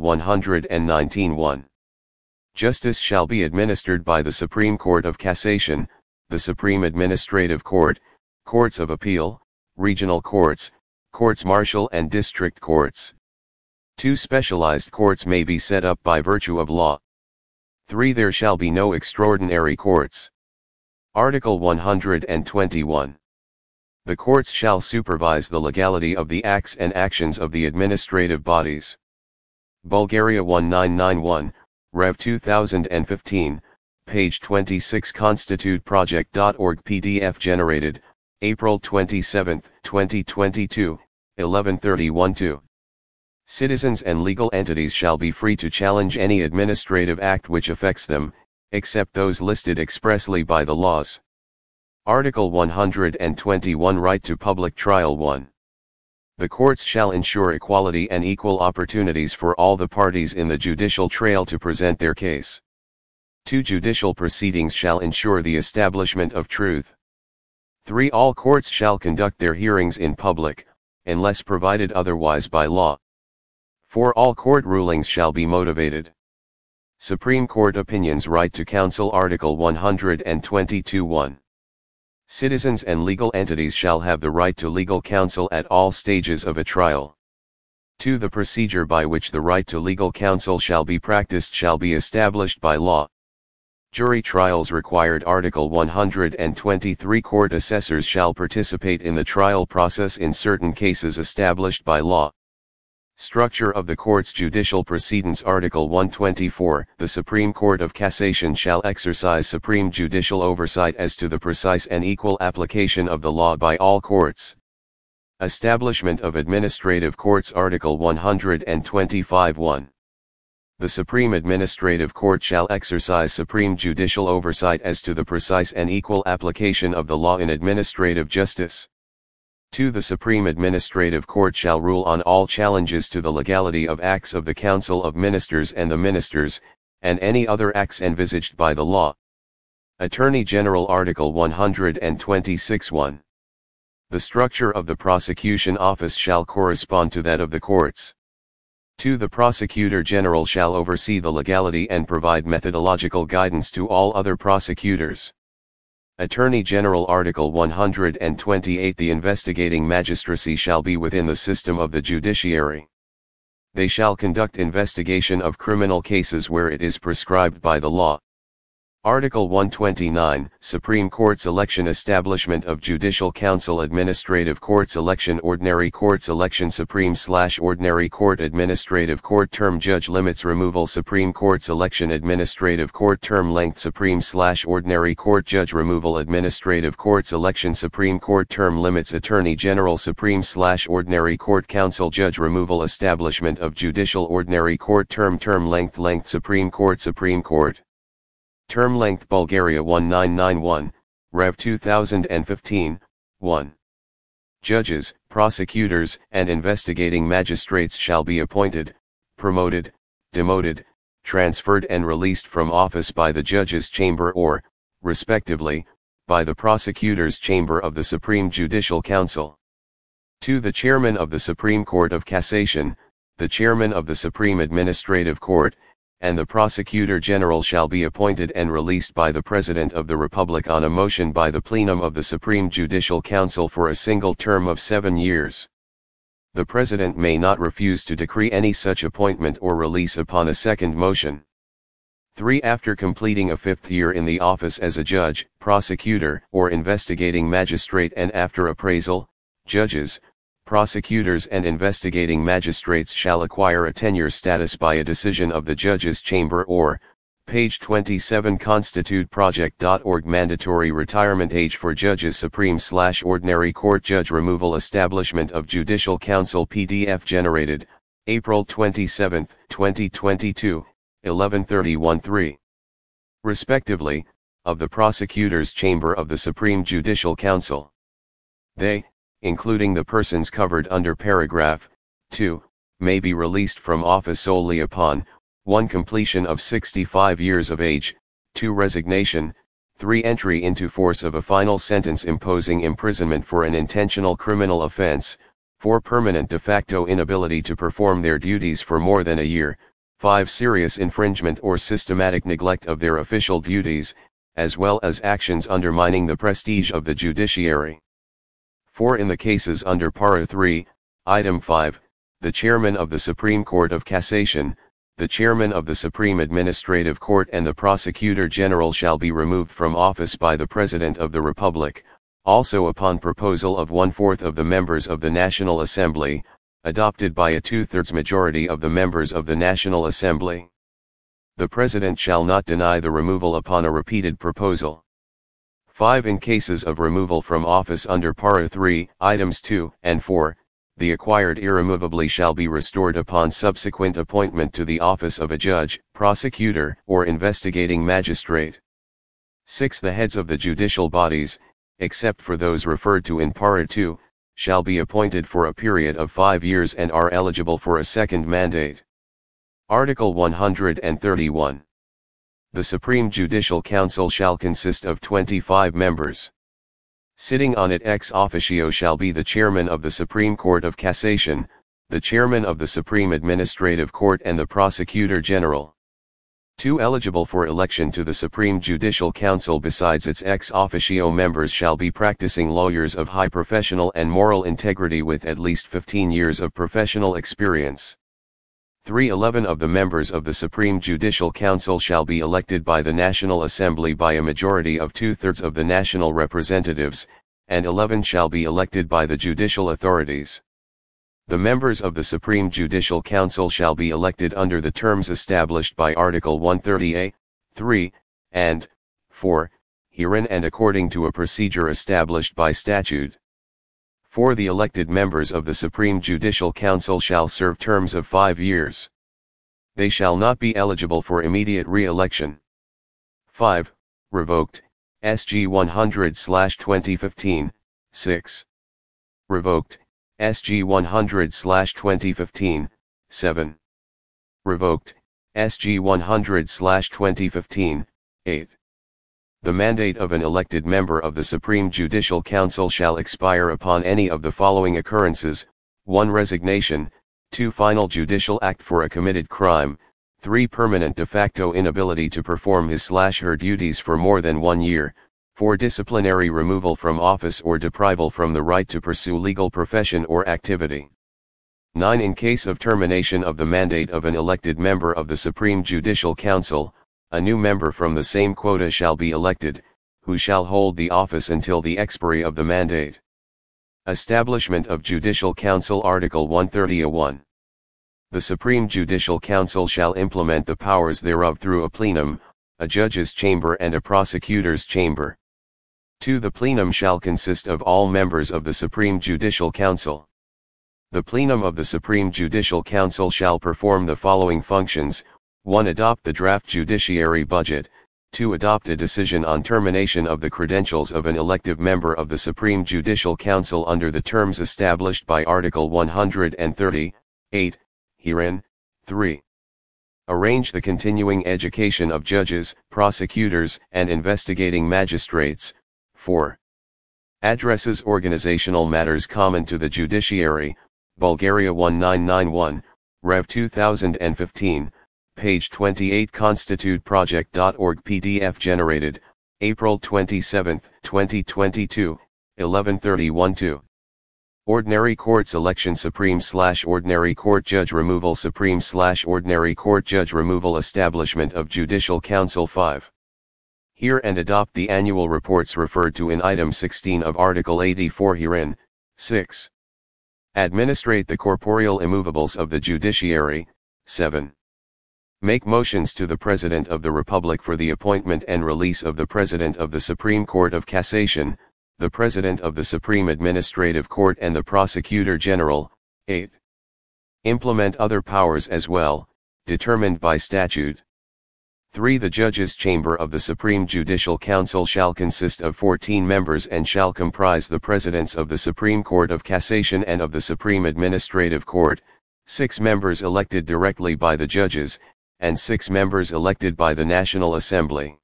119. 1. Justice shall be administered by the Supreme Court of Cassation, the Supreme Administrative Court, Courts of Appeal, Regional Courts, Courts Martial and District Courts. 2. Specialized courts may be set up by virtue of law. 3. There shall be no extraordinary courts. Article 121. The courts shall supervise the legality of the acts and actions of the administrative bodies. Bulgaria 1991, Rev 2015, page 26. ConstituteProject.org PDF generated, April 27, 2022, 11:31. 2. Citizens and legal entities shall be free to challenge any administrative act which affects them, except those listed expressly by the laws. Article 121. Right to public trial. 1. The courts shall ensure equality and equal opportunities for all the parties in the judicial trial to present their case. 2. Judicial proceedings shall ensure the establishment of truth. 3. All courts shall conduct their hearings in public, unless provided otherwise by law. 4. All court rulings shall be motivated. Supreme Court opinions. Right to counsel. Article 122. 1. Citizens and legal entities shall have the right to legal counsel at all stages of a trial. 2. The procedure by which the right to legal counsel shall be practiced shall be established by law. Jury trials required. Article 123. Court assessors shall participate in the trial process in certain cases established by law. Structure of the court's judicial proceedings. Article 124. The Supreme Court of Cassation shall exercise supreme judicial oversight as to the precise and equal application of the law by all courts. Establishment of administrative courts. Article 125. 1. The Supreme Administrative Court shall exercise supreme judicial oversight as to the precise and equal application of the law in administrative justice. 2. The Supreme Administrative Court shall rule on all challenges to the legality of acts of the Council of Ministers and the Ministers, and any other acts envisaged by the law. Attorney General. Article 126. 1. The structure of the prosecution office shall correspond to that of the courts. 2. The Prosecutor General shall oversee the legality and provide methodological guidance to all other prosecutors. Attorney General. Article 128. The investigating magistracy shall be within the system of the judiciary. They shall conduct investigation of criminal cases where it is prescribed by the law. Article 129, Supreme Court's election. Establishment of Judicial Council. Administrative Courts election. Ordinary Courts election. Supreme/Ordinary Court. Administrative Court term. Judge limits removal. Supreme Court's election. Administrative Court term length. Supreme/Ordinary Court judge removal. Administrative Courts election. Supreme Court term limits. Attorney General. Supreme/Ordinary Court Council judge removal. Establishment of Judicial Ordinary Court term length. Supreme Court term length. Bulgaria 1991, Rev 2015, 1. Judges, prosecutors, and investigating magistrates shall be appointed, promoted, demoted, transferred and released from office by the Judges' Chamber or, respectively, by the Prosecutor's Chamber of the Supreme Judicial Council. 2. The Chairman of the Supreme Court of Cassation, the Chairman of the Supreme Administrative Court, and the Prosecutor General shall be appointed and released by the President of the Republic on a motion by the plenum of the Supreme Judicial Council for a single term of 7 years. The President may not refuse to decree any such appointment or release upon a second motion. 3. After completing a 5th year in the office as a judge, prosecutor, or investigating magistrate and after appraisal, judges, prosecutors and investigating magistrates shall acquire a tenure status by a decision of the Judges' Chamber or, page 27 constituteproject.org. Mandatory retirement age for judges. Supreme/Ordinary Court judge removal. Establishment of Judicial Council. PDF generated, April 27, 2022, 11:31:3. Respectively, of the Prosecutors' Chamber of the Supreme Judicial Council. They, including the persons covered under paragraph 2, may be released from office solely upon 1. Completion of 65 years of age, 2. Resignation, 3. Entry into force of a final sentence imposing imprisonment for an intentional criminal offense, 4. Permanent de facto inability to perform their duties for more than a year, 5. Serious infringement or systematic neglect of their official duties, as well as actions undermining the prestige of the judiciary. 4. In the cases under Para 3, Item 5, the Chairman of the Supreme Court of Cassation, the Chairman of the Supreme Administrative Court and the Prosecutor General shall be removed from office by the President of the Republic, also upon proposal of 1/4 of the members of the National Assembly, adopted by a 2/3 majority of the members of the National Assembly. The President shall not deny the removal upon a repeated proposal. 5. In cases of removal from office under Para 3, Items 2 and 4, the acquired irremovably shall be restored upon subsequent appointment to the office of a judge, prosecutor, or investigating magistrate. 6. The heads of the judicial bodies, except for those referred to in Para 2, shall be appointed for a period of 5 years and are eligible for a second mandate. Article 131. The Supreme Judicial Council shall consist of 25 members. Sitting on it ex officio shall be the Chairman of the Supreme Court of Cassation, the Chairman of the Supreme Administrative Court and the Prosecutor General. 2. Eligible for election to the Supreme Judicial Council besides its ex officio members shall be practicing lawyers of high professional and moral integrity with at least 15 years of professional experience. 3. 11 of the members of the Supreme Judicial Council shall be elected by the National Assembly by a majority of 2/3 of the national representatives, and 11 shall be elected by the judicial authorities. The members of the Supreme Judicial Council shall be elected under the terms established by Article 130A, 3, and 4, herein and according to a procedure established by statute. 4. The elected members of the Supreme Judicial Council shall serve terms of 5 years. They shall not be eligible for immediate re-election. 5. Revoked, SG 100/2015, 6. Revoked, SG 100/2015, 7. Revoked, SG 100/2015, 8. The mandate of an elected member of the Supreme Judicial Council shall expire upon any of the following occurrences: 1. Resignation, 2. Final judicial act for a committed crime, 3. Permanent de facto inability to perform his/her duties for more than 1 year, 4. Disciplinary removal from office or deprival from the right to pursue legal profession or activity. 9. In case of termination of the mandate of an elected member of the Supreme Judicial Council, a new member from the same quota shall be elected, who shall hold the office until the expiry of the mandate. Establishment of Judicial Council Article 130(1). The Supreme Judicial Council shall implement the powers thereof through a plenum, a judge's chamber and a prosecutor's chamber. 2. The plenum shall consist of all members of the Supreme Judicial Council. The plenum of the Supreme Judicial Council shall perform the following functions: 1. Adopt the draft judiciary budget. 2. Adopt a decision on termination of the credentials of an elective member of the Supreme Judicial Council under the terms established by Article 138 herein. 3. Arrange the continuing education of judges, prosecutors, and investigating magistrates. 4. Addresses organizational matters common to the judiciary, Bulgaria 1991, Rev 2015, page 28 constituteproject.org PDF generated, April 27, 2022, 11:31-2. Ordinary Court Selection Supreme/Ordinary Court Judge Removal Supreme/Ordinary Court Judge Removal Establishment of Judicial Council 5. Hear and adopt the annual reports referred to in Item 16 of Article 84 herein. 6. Administrate the corporeal immovables of the judiciary. 7. Make motions to the President of the Republic for the appointment and release of the President of the Supreme Court of Cassation, the President of the Supreme Administrative Court and the Prosecutor General. 8. Implement other powers as well, determined by statute. 3. The Judges' Chamber of the Supreme Judicial Council shall consist of 14 members and shall comprise the Presidents of the Supreme Court of Cassation and of the Supreme Administrative Court, 6 members elected directly by the judges, and 6 members elected by the National Assembly.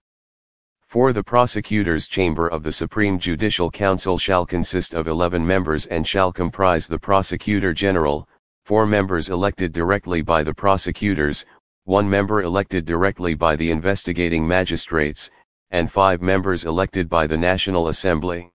4. The Prosecutor's Chamber of the Supreme Judicial Council shall consist of 11 members and shall comprise the Prosecutor General, 4 members elected directly by the prosecutors, 1 member elected directly by the investigating magistrates, and 5 members elected by the National Assembly.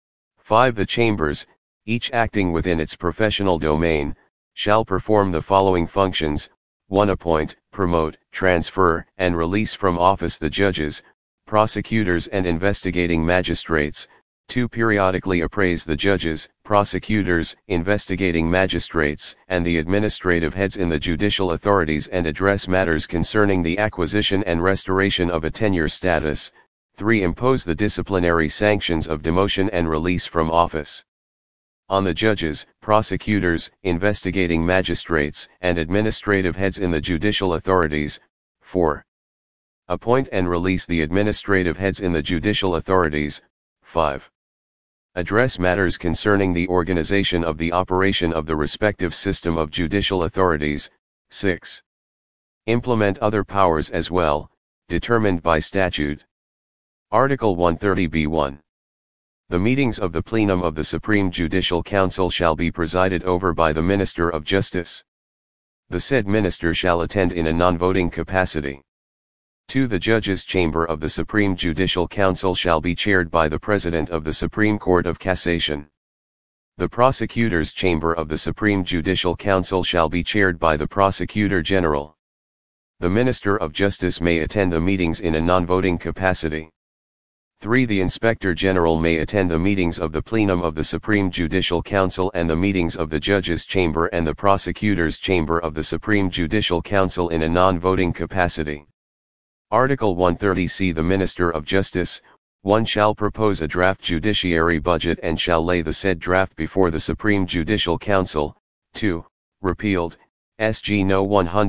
5. The chambers, each acting within its professional domain, shall perform the following functions: 1. Appoint, promote, transfer, and release from office the judges, prosecutors and investigating magistrates. 2. Periodically appraise the judges, prosecutors, investigating magistrates, and the administrative heads in the judicial authorities and address matters concerning the acquisition and restoration of a tenure status. 3. Impose the disciplinary sanctions of demotion and release from office on the judges, prosecutors, investigating magistrates, and administrative heads in the judicial authorities. 4. Appoint and release the administrative heads in the judicial authorities. 5. Address matters concerning the organization of the operation of the respective system of judicial authorities. 6. Implement other powers as well, determined by statute. Article 130(b)(1). The meetings of the plenum of the Supreme Judicial Council shall be presided over by the Minister of Justice. The said minister shall attend in a non-voting capacity. 2. The Judges' Chamber of the Supreme Judicial Council shall be chaired by the President of the Supreme Court of Cassation. The Prosecutor's Chamber of the Supreme Judicial Council shall be chaired by the Prosecutor General. The Minister of Justice may attend the meetings in a non-voting capacity. 3. The Inspector General may attend the meetings of the plenum of the Supreme Judicial Council and the meetings of the Judges' Chamber and the Prosecutor's Chamber of the Supreme Judicial Council in a non-voting capacity. Article 130(c). The Minister of Justice, 1. Shall propose a draft judiciary budget and shall lay the said draft before the Supreme Judicial Council. 2. Repealed, SG No.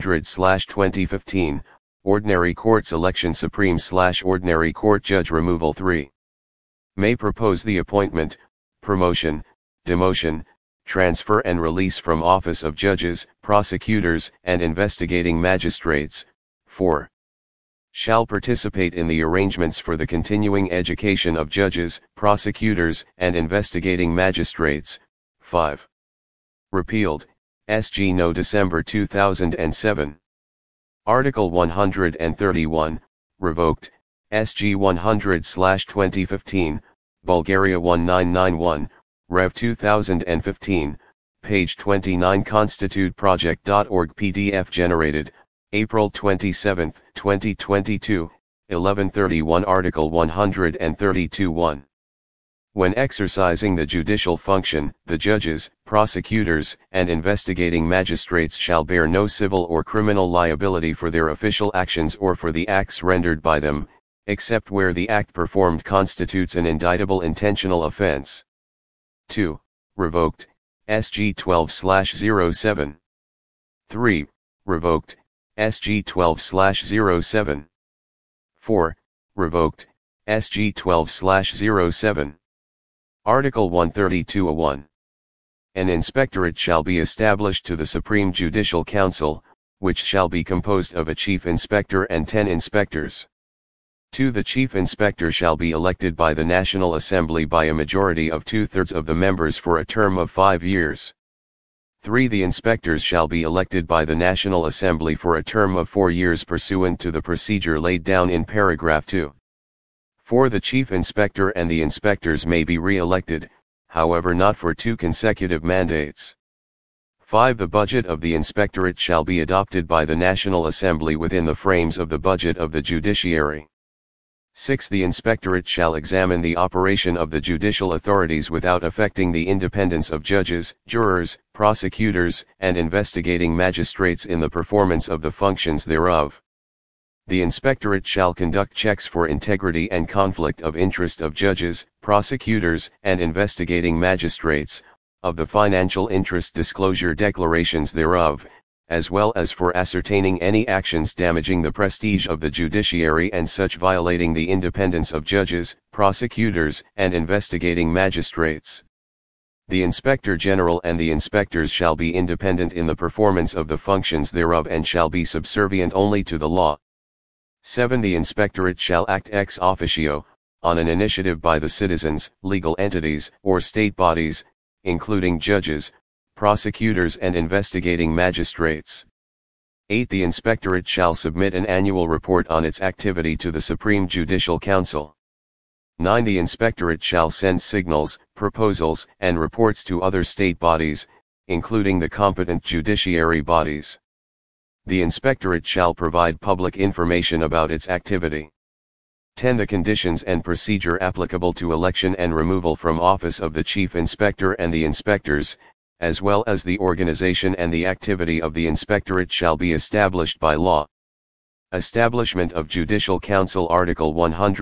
100/2015, Ordinary Court Selection Supreme/Ordinary Court Judge Removal. 3. May propose the appointment, promotion, demotion, transfer and release from office of judges, prosecutors, and investigating magistrates. 4. Shall participate in the arrangements for the continuing education of judges, prosecutors, and investigating magistrates. 5. Repealed, SG No. December 2007. Article 131, revoked, SG 100/2015, Bulgaria 1991, Rev 2015, page 29 constituteproject.org PDF generated, April 27, 2022, 11:31 Article 132(1). When exercising the judicial function, the judges, prosecutors, and investigating magistrates shall bear no civil or criminal liability for their official actions or for the acts rendered by them, except where the act performed constitutes an indictable intentional offense. 2. Revoked, SG 12/07. 3. Revoked, SG 12/07. 4. Revoked, SG 12/07. Article 132(1). An inspectorate shall be established to the Supreme Judicial Council, which shall be composed of a chief inspector and 10 inspectors. 2. The chief inspector shall be elected by the National Assembly by a majority of 2/3 of the members for a term of 5 years. 3. The inspectors shall be elected by the National Assembly for a term of 4 years pursuant to the procedure laid down in paragraph 2. 4. The chief inspector and the inspectors may be re-elected, however not for 2 consecutive mandates. 5. The budget of the inspectorate shall be adopted by the National Assembly within the frames of the budget of the judiciary. 6. The inspectorate shall examine the operation of the judicial authorities without affecting the independence of judges, jurors, prosecutors, and investigating magistrates in the performance of the functions thereof. The inspectorate shall conduct checks for integrity and conflict of interest of judges, prosecutors, and investigating magistrates, of the financial interest disclosure declarations thereof, as well as for ascertaining any actions damaging the prestige of the judiciary and such violating the independence of judges, prosecutors, and investigating magistrates. The Inspector General and the inspectors shall be independent in the performance of the functions thereof and shall be subservient only to the law. 7. The inspectorate shall act ex officio, on an initiative by the citizens, legal entities, or state bodies, including judges, prosecutors and investigating magistrates. 8. The inspectorate shall submit an annual report on its activity to the Supreme Judicial Council. 9. The inspectorate shall send signals, proposals, and reports to other state bodies, including the competent judiciary bodies. The inspectorate shall provide public information about its activity. 10. The conditions and procedure applicable to election and removal from office of the chief inspector and the inspectors, as well as the organization and the activity of the inspectorate shall be established by law. Establishment of Judicial Council. Article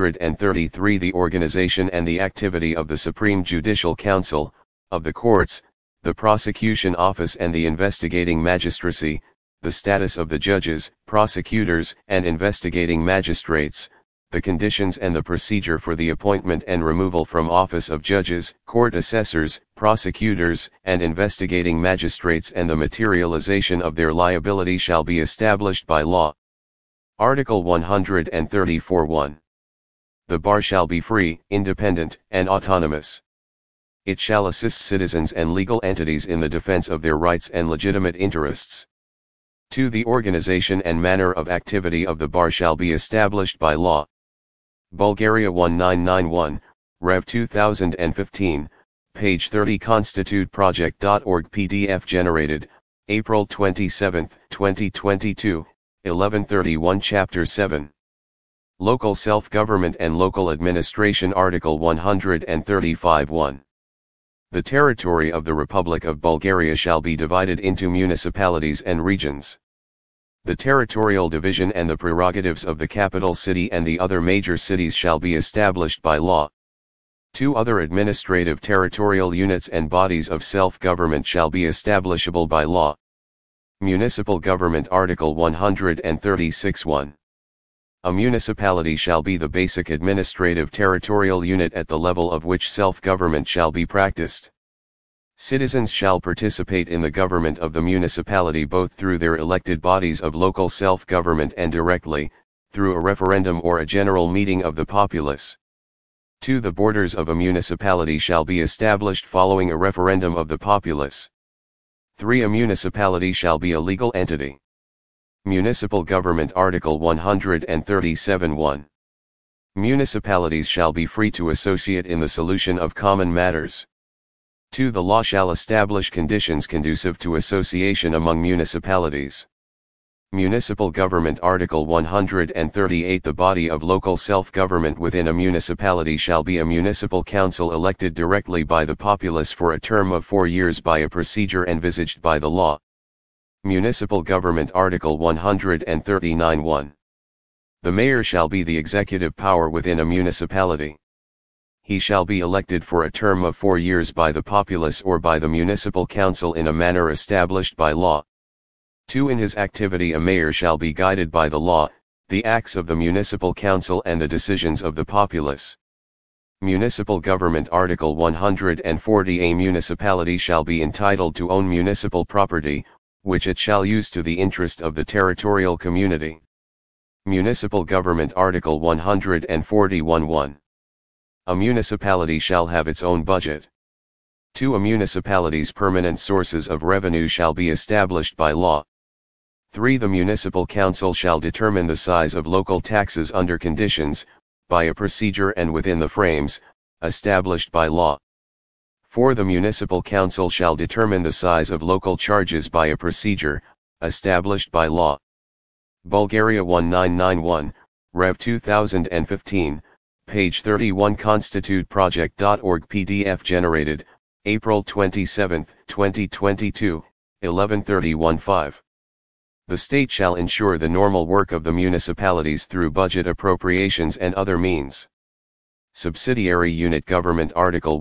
133. The organization and the activity of the Supreme Judicial Council, of the courts, the prosecution office and the investigating magistracy, the status of the judges, prosecutors, and investigating magistrates, the conditions and the procedure for the appointment and removal from office of judges, court assessors, prosecutors, and investigating magistrates and the materialization of their liability shall be established by law. Article 134(1). The bar shall be free, independent, and autonomous. It shall assist citizens and legal entities in the defense of their rights and legitimate interests. 2. The organization and manner of activity of the bar shall be established by law. Bulgaria 1991, Rev 2015, page 30 constituteproject.org PDF generated, April 27, 2022, 11:31 Chapter 7. Local Self-Government and Local Administration. Article 135(1). The territory of the Republic of Bulgaria shall be divided into municipalities and regions. The territorial division and the prerogatives of the capital city and the other major cities shall be established by law. 2 other administrative territorial units and bodies of self-government shall be establishable by law. Municipal Government. Article 136(1). A municipality shall be the basic administrative territorial unit at the level of which self-government shall be practiced. Citizens shall participate in the government of the municipality both through their elected bodies of local self-government and directly, through a referendum or a general meeting of the populace. 2. The borders of a municipality shall be established following a referendum of the populace. 3. A municipality shall be a legal entity. Municipal Government. Article 137(1). Municipalities shall be free to associate in the solution of common matters. 2. The law shall establish conditions conducive to association among municipalities. Municipal Government Article 138. The body of local self-government within a municipality shall be a municipal council elected directly by the populace for a term of 4 years by a procedure envisaged by the law. Municipal Government Article 139. 1. The mayor shall be the executive power within a municipality. He shall be elected for a term of 4 years by the populace or by the municipal council in a manner established by law. 2. In his activity a mayor shall be guided by the law, the acts of the municipal council and the decisions of the populace. Municipal Government Article 140. A municipality shall be entitled to own municipal property, which it shall use to the interest of the territorial community. Municipal Government Article 141. 1. A municipality shall have its own budget. 2. A municipality's permanent sources of revenue shall be established by law. 3. The municipal council shall determine the size of local taxes under conditions, by a procedure and within the frames, established by law. 4. The municipal council shall determine the size of local charges by a procedure, established by law. Bulgaria 1991, Rev 2015, page 31. ConstituteProject.org PDF generated, April 27, 2022, 11:31:5. The state shall ensure the normal work of the municipalities through budget appropriations and other means. Subsidiary Unit Government Article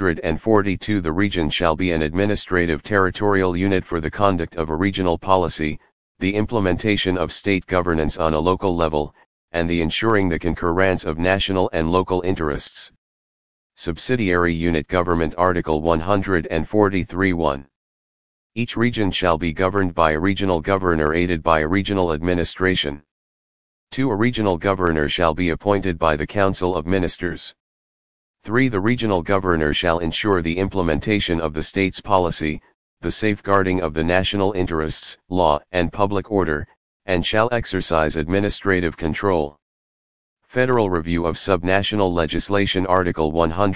142. The region shall be an administrative territorial unit for the conduct of a regional policy, the implementation of state governance on a local level, and the ensuring the concurrence of national and local interests. Subsidiary Unit Government Article 143. 1. Each region shall be governed by a regional governor aided by a regional administration. 2. A regional governor shall be appointed by the Council of Ministers. 3. The regional governor shall ensure the implementation of the state's policy, the safeguarding of the national interests, law and public order, and shall exercise administrative control. Federal Review of Subnational Legislation Article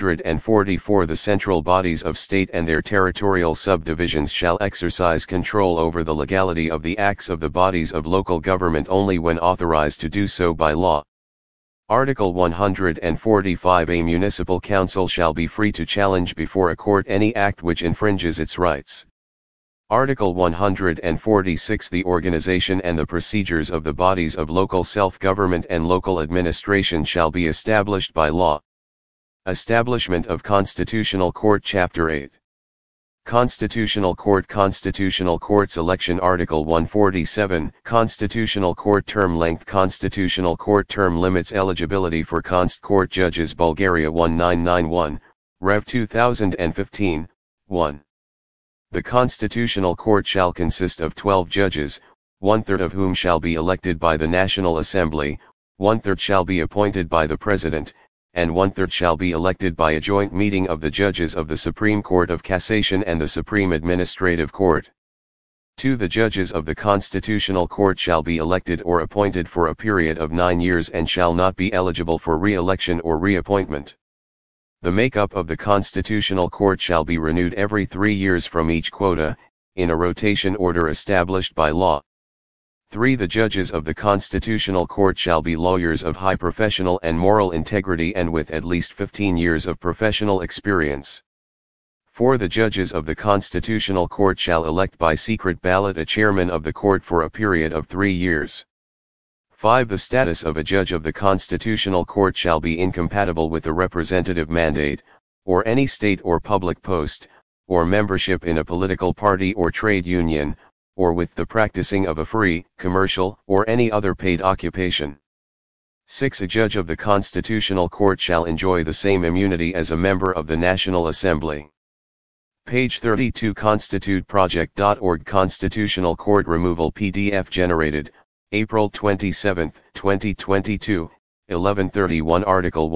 144. The central bodies of state and their territorial subdivisions shall exercise control over the legality of the acts of the bodies of local government only when authorized to do so by law. Article 145. A municipal council shall be free to challenge before a court any act which infringes its rights. Article 146. The organization and the procedures of the bodies of local self-government and local administration shall be established by law. Establishment of Constitutional Court Chapter 8. Constitutional Court Selection Article 147. Constitutional Court Term Length. Constitutional Court term limits. Eligibility for Const Court judges. Bulgaria 1991, Rev 2015, 1. The Constitutional Court shall consist of 12 judges, 1/3 of whom shall be elected by the National Assembly, 1/3 shall be appointed by the President, and 1/3 shall be elected by a joint meeting of the judges of the Supreme Court of Cassation and the Supreme Administrative Court. 2. The judges of the Constitutional Court shall be elected or appointed for a period of 9 years and shall not be eligible for re-election or reappointment. The makeup of the Constitutional Court shall be renewed every 3 years from each quota, in a rotation order established by law. 3. The judges of the Constitutional Court shall be lawyers of high professional and moral integrity and with at least 15 years of professional experience. 4. The judges of the Constitutional Court shall elect by secret ballot a chairman of the court for a period of 3 years. 5. The status of a judge of the Constitutional Court shall be incompatible with the representative mandate, or any state or public post, or membership in a political party or trade union, or with the practicing of a free, commercial, or any other paid occupation. 6. A judge of the Constitutional Court shall enjoy the same immunity as a member of the National Assembly. Page 32. ConstituteProject.org Constitutional Court Removal PDF generated, April 27, 2022, 11:31. Article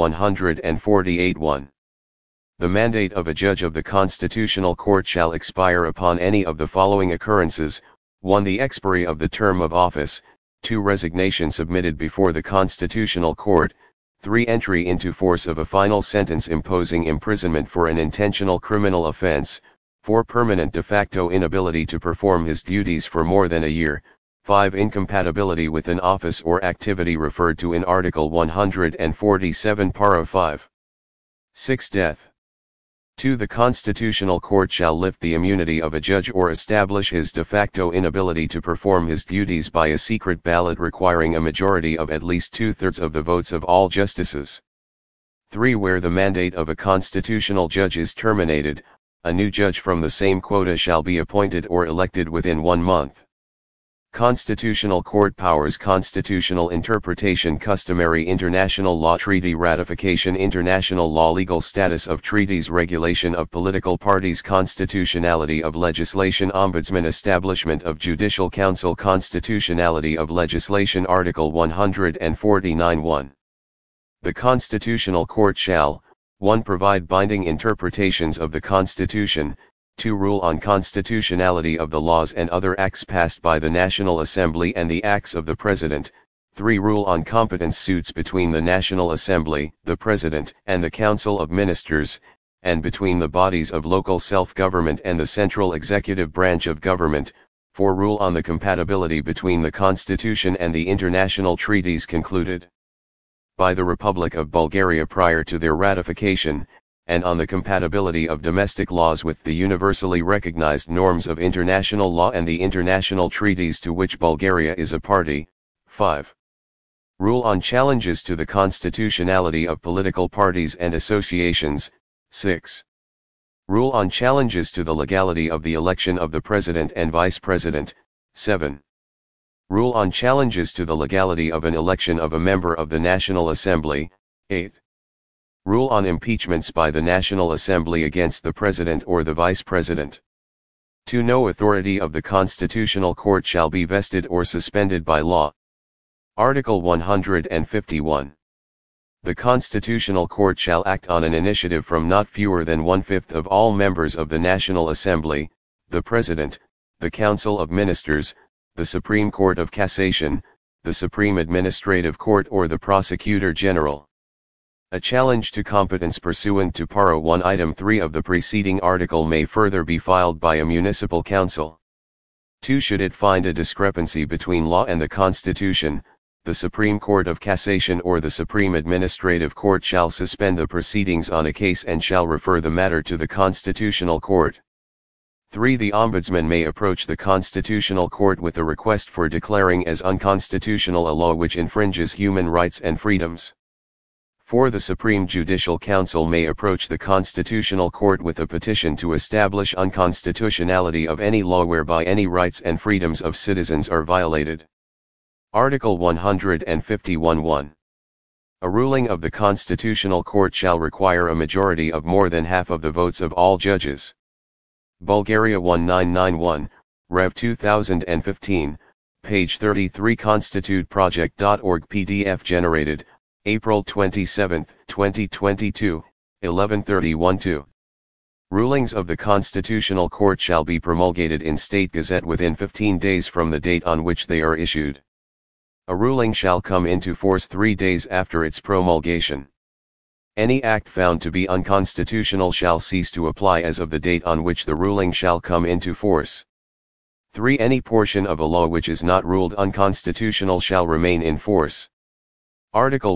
148. 1. The mandate of a judge of the Constitutional Court shall expire upon any of the following occurrences: 1. The expiry of the term of office, 2. Resignation submitted before the Constitutional Court, 3. Entry into force of a final sentence imposing imprisonment for an intentional criminal offense, 4. Permanent de facto inability to perform his duties for more than a year, 5. Incompatibility with an office or activity referred to in Article 147 Para 5. 6. Death. 2. The Constitutional Court shall lift the immunity of a judge or establish his de facto inability to perform his duties by a secret ballot requiring a majority of at least 2/3 of the votes of all justices. 3. Where the mandate of a constitutional judge is terminated, a new judge from the same quota shall be appointed or elected within 1 month. Constitutional Court powers: constitutional interpretation, customary international law, treaty ratification, international law, legal status of treaties, regulation of political parties, constitutionality of legislation, ombudsman, establishment of judicial council, constitutionality of legislation. Article 149(1). The Constitutional Court shall, 1. Provide binding interpretations of the Constitution, 2. Rule on constitutionality of the laws and other acts passed by the National Assembly and the acts of the President, 3. Rule on competence suits between the National Assembly, the President, and the Council of Ministers, and between the bodies of local self-government and the central executive branch of government, 4. Rule on the compatibility between the Constitution and the international treaties concluded by the Republic of Bulgaria prior to their ratification, and on the compatibility of domestic laws with the universally recognized norms of international law and the international treaties to which Bulgaria is a party. 5. Rule on challenges to the constitutionality of political parties and associations. 6. Rule on challenges to the legality of the election of the President and Vice President. 7. Rule on challenges to the legality of an election of a member of the National Assembly. 8. Rule on impeachments by the National Assembly against the President or the Vice President. 2. No authority of the Constitutional Court shall be vested or suspended by law. Article 151. The Constitutional Court shall act on an initiative from not fewer than 1/5 of all members of the National Assembly, the President, the Council of Ministers, the Supreme Court of Cassation, the Supreme Administrative Court or the Prosecutor General. A challenge to competence pursuant to Para 1 Item 3 of the preceding article may further be filed by a municipal council. 2. Should it find a discrepancy between law and the Constitution, the Supreme Court of Cassation or the Supreme Administrative Court shall suspend the proceedings on a case and shall refer the matter to the Constitutional Court. 3. The Ombudsman may approach the Constitutional Court with a request for declaring as unconstitutional a law which infringes human rights and freedoms. 4. The Supreme Judicial Council may approach the Constitutional Court with a petition to establish unconstitutionality of any law whereby any rights and freedoms of citizens are violated. Article 151(1). A ruling of the Constitutional Court shall require a majority of more than half of the votes of all judges. Bulgaria 1991, Rev 2015, page 33. constituteproject.org PDF generated, April 27, 2022, 11:31-2. Rulings of the Constitutional Court shall be promulgated in State Gazette within 15 days from the date on which they are issued. A ruling shall come into force 3 days after its promulgation. Any act found to be unconstitutional shall cease to apply as of the date on which the ruling shall come into force. 3. Any portion of a law which is not ruled unconstitutional shall remain in force. Article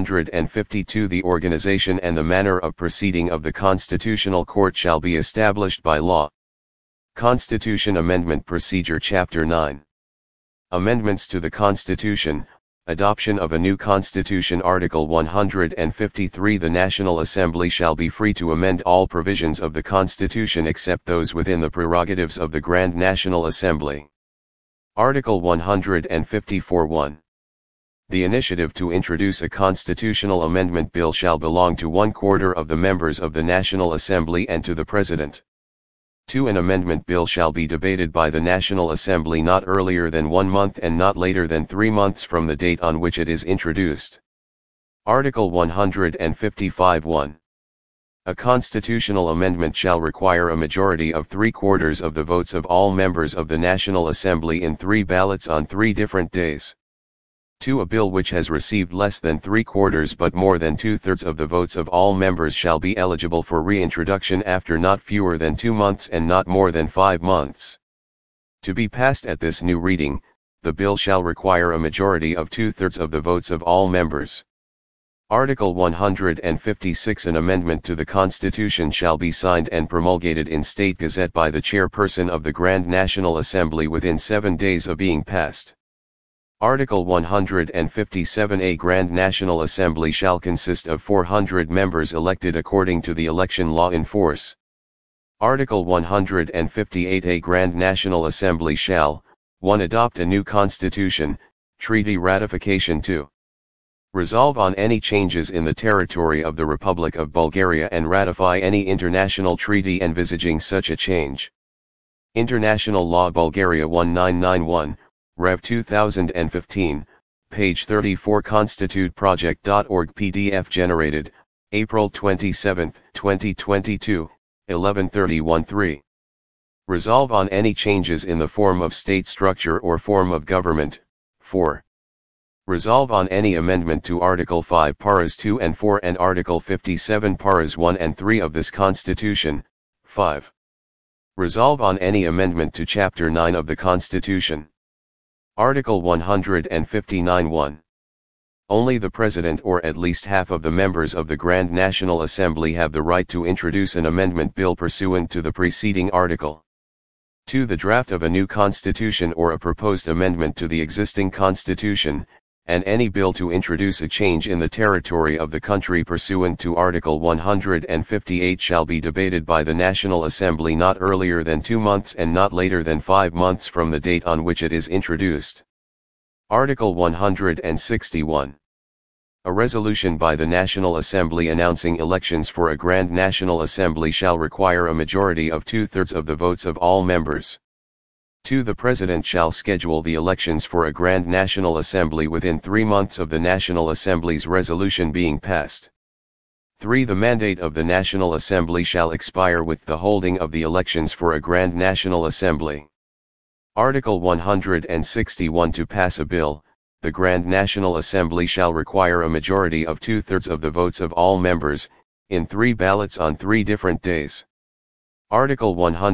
152. The organization and the manner of proceeding of the Constitutional Court shall be established by law. Constitution Amendment Procedure Chapter 9. Amendments to the Constitution. Adoption of a new Constitution. Article 153. The National Assembly shall be free to amend all provisions of the Constitution except those within the prerogatives of the Grand National Assembly. Article 154(1). The initiative to introduce a constitutional amendment bill shall belong to 1/4 of the members of the National Assembly and to the President. 2. An amendment bill shall be debated by the National Assembly not earlier than 1 month and not later than 3 months from the date on which it is introduced. Article 155(1). A constitutional amendment shall require a majority of 3/4 of the votes of all members of the National Assembly in 3 ballots on 3 different days. 2. A bill which has received less than 3/4 but more than 2/3 of the votes of all members shall be eligible for reintroduction after not fewer than 2 months and not more than 5 months. To be passed at this new reading, the bill shall require a majority of 2/3 of the votes of all members. Article 156. An amendment to the Constitution shall be signed and promulgated in State Gazette by the chairperson of the Grand National Assembly within 7 days of being passed. Article 157. A Grand National Assembly shall consist of 400 members elected according to the election law in force. Article 158. A Grand National Assembly shall, 1. Adopt a new constitution, treaty ratification. 2. Resolve on any changes in the territory of the Republic of Bulgaria and ratify any international treaty envisaging such a change. International Law Bulgaria 1991, Rev 2015, page 34. ConstituteProject.org PDF generated, April 27, 2022, 11:31. 3. Resolve on any changes in the form of state structure or form of government. 4. Resolve on any amendment to Article 5 Paras 2 and 4 and Article 57 Paras 1 and 3 of this Constitution. 5. Resolve on any amendment to Chapter 9 of the Constitution. Article 159. 1. Only the President or at least half of the members of the Grand National Assembly have the right to introduce an amendment bill pursuant to the preceding article. 2. The draft of a new constitution or a proposed amendment to the existing constitution, and any bill to introduce a change in the territory of the country pursuant to Article 158 shall be debated by the National Assembly not earlier than 2 months and not later than 5 months from the date on which it is introduced. Article 161. A resolution by the National Assembly announcing elections for a Grand National Assembly shall require a majority of 2/3 of the votes of all members. 2. The President shall schedule the elections for a Grand National Assembly within 3 months of the National Assembly's resolution being passed. 3. The mandate of the National Assembly shall expire with the holding of the elections for a Grand National Assembly. Article 161. To pass a bill, the Grand National Assembly shall require a majority of 2/3 of the votes of all members, in 3 ballots on 3 different days. Article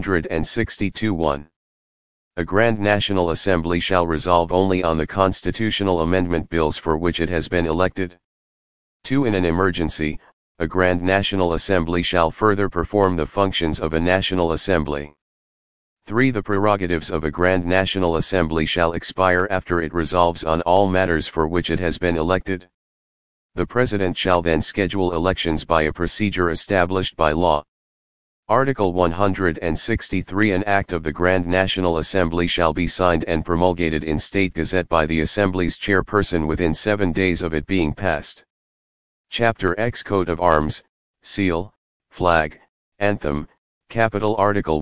162. 1. A Grand National Assembly shall resolve only on the constitutional amendment bills for which it has been elected. 2. In an emergency, a Grand National Assembly shall further perform the functions of a National Assembly. 3. The prerogatives of a Grand National Assembly shall expire after it resolves on all matters for which it has been elected. The President shall then schedule elections by a procedure established by law. Article 163. An act of the Grand National Assembly shall be signed and promulgated in State Gazette by the Assembly's chairperson within 7 days of it being passed. Chapter X Coat of Arms, Seal, Flag, Anthem, Capital. Article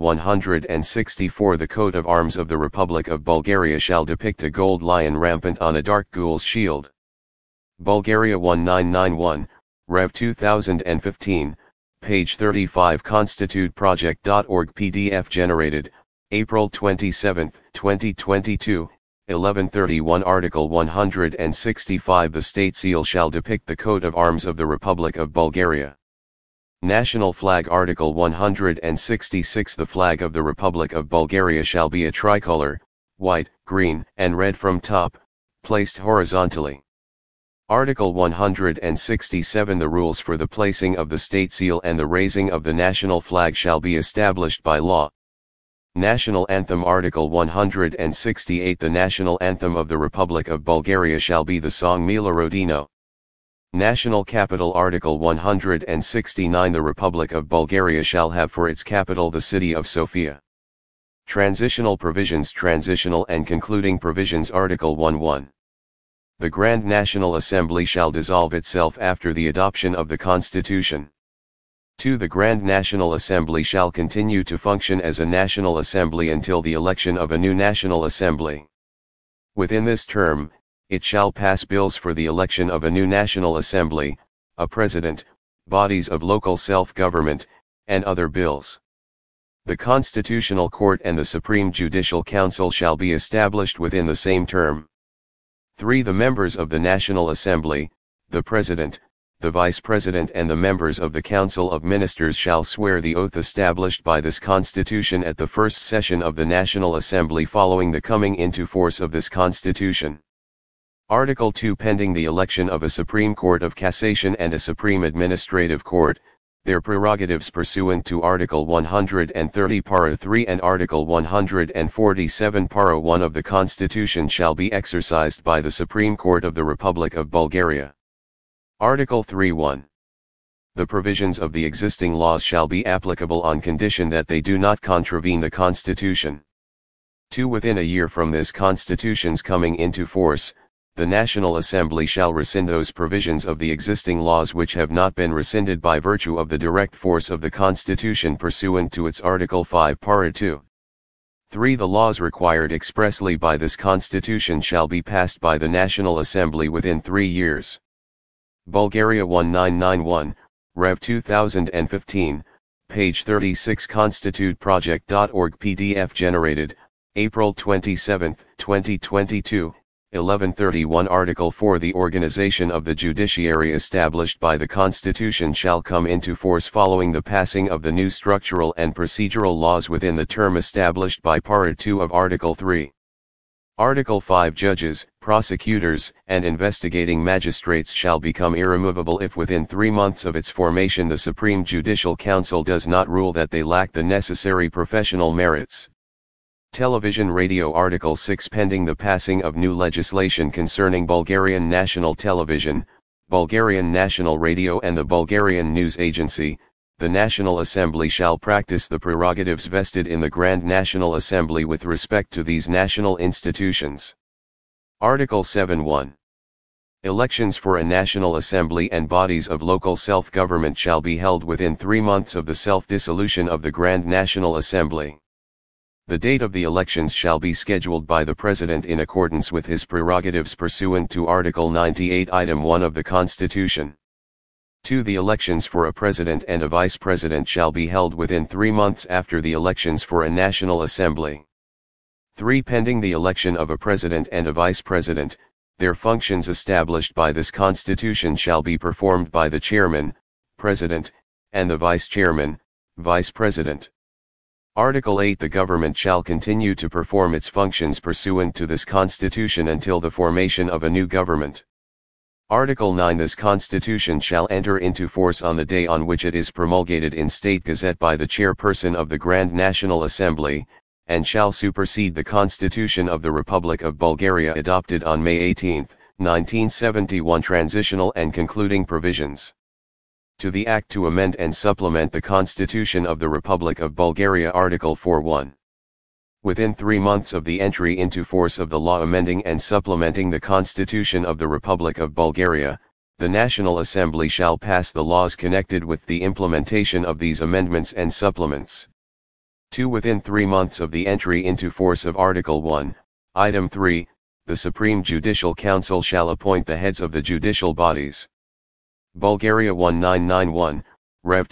164. The coat of arms of the Republic of Bulgaria shall depict a gold lion rampant on a dark gule's shield. Bulgaria 1991, Rev 2015, page 35. ConstituteProject.org PDF generated, April 27, 2022, 11:31. Article 165. The state seal shall depict the coat of arms of the Republic of Bulgaria. National Flag. Article 166. The flag of the Republic of Bulgaria shall be a tricolor, white, green, and red from top, placed horizontally. Article 167. The rules for the placing of the state seal and the raising of the national flag shall be established by law. National Anthem. Article 168. The national anthem of the Republic of Bulgaria shall be the song Mila Rodino. National Capital. Article 169. The Republic of Bulgaria shall have for its capital the city of Sofia. Transitional Provisions. Transitional and Concluding Provisions. Article 1:1. The Grand National Assembly shall dissolve itself after the adoption of the Constitution. 2. The Grand National Assembly shall continue to function as a National Assembly until the election of a new National Assembly. Within this term, it shall pass bills for the election of a new National Assembly, a President, bodies of local self-government, and other bills. The Constitutional Court and the Supreme Judicial Council shall be established within the same term. 3. The members of the National Assembly, the President, the Vice President and the members of the Council of Ministers shall swear the oath established by this Constitution at the first session of the National Assembly following the coming into force of this Constitution. Article 2 Pending the election of a Supreme Court of Cassation and a Supreme Administrative Court, their prerogatives pursuant to Article 130 Para 3 and Article 147 Para 1 of the Constitution shall be exercised by the Supreme Court of the Republic of Bulgaria. Article 3:1. The provisions of the existing laws shall be applicable on condition that they do not contravene the Constitution. 2. Within a year from this Constitution's coming into force, the National Assembly shall rescind those provisions of the existing laws which have not been rescinded by virtue of the direct force of the Constitution pursuant to its Article 5 Para 2. 3. The laws required expressly by this Constitution shall be passed by the National Assembly within 3 years. Bulgaria 1991, Rev 2015, page 36 constituteproject.org PDF generated, April 27, 2022, 11:31 Article 4 The organization of the judiciary established by the Constitution shall come into force following the passing of the new structural and procedural laws within the term established by Para 2 of Article 3. Article 5 Judges, prosecutors, and investigating magistrates shall become irremovable if within 3 months of its formation the Supreme Judicial Council does not rule that they lack the necessary professional merits. Television Radio Article 6 Pending the passing of new legislation concerning Bulgarian National Television, Bulgarian National Radio and the Bulgarian News Agency, the National Assembly shall practice the prerogatives vested in the Grand National Assembly with respect to these national institutions. Article 7:1. Elections for a National Assembly and bodies of local self-government shall be held within 3 months of the self-dissolution of the Grand National Assembly. The date of the elections shall be scheduled by the President in accordance with his prerogatives pursuant to Article 98 Item 1 of the Constitution. 2. The elections for a President and a Vice President shall be held within 3 months after the elections for a National Assembly. 3. Pending the election of a President and a Vice President, their functions established by this Constitution shall be performed by the Chairman, President, and the Vice Chairman, Vice President. Article 8 The government shall continue to perform its functions pursuant to this Constitution until the formation of a new government. Article 9 This Constitution shall enter into force on the day on which it is promulgated in State Gazette by the Chairperson of the Grand National Assembly, and shall supersede the Constitution of the Republic of Bulgaria adopted on May 18, 1971 Transitional and Concluding Provisions. To the Act to amend and supplement the Constitution of the Republic of Bulgaria Article 4:1. Within 3 months of the entry into force of the law amending and supplementing the Constitution of the Republic of Bulgaria, the National Assembly shall pass the laws connected with the implementation of these amendments and supplements. 2. Within 3 months of the entry into force of Article 1, Item 3, the Supreme Judicial Council shall appoint the heads of the judicial bodies. Bulgaria 1991, Rev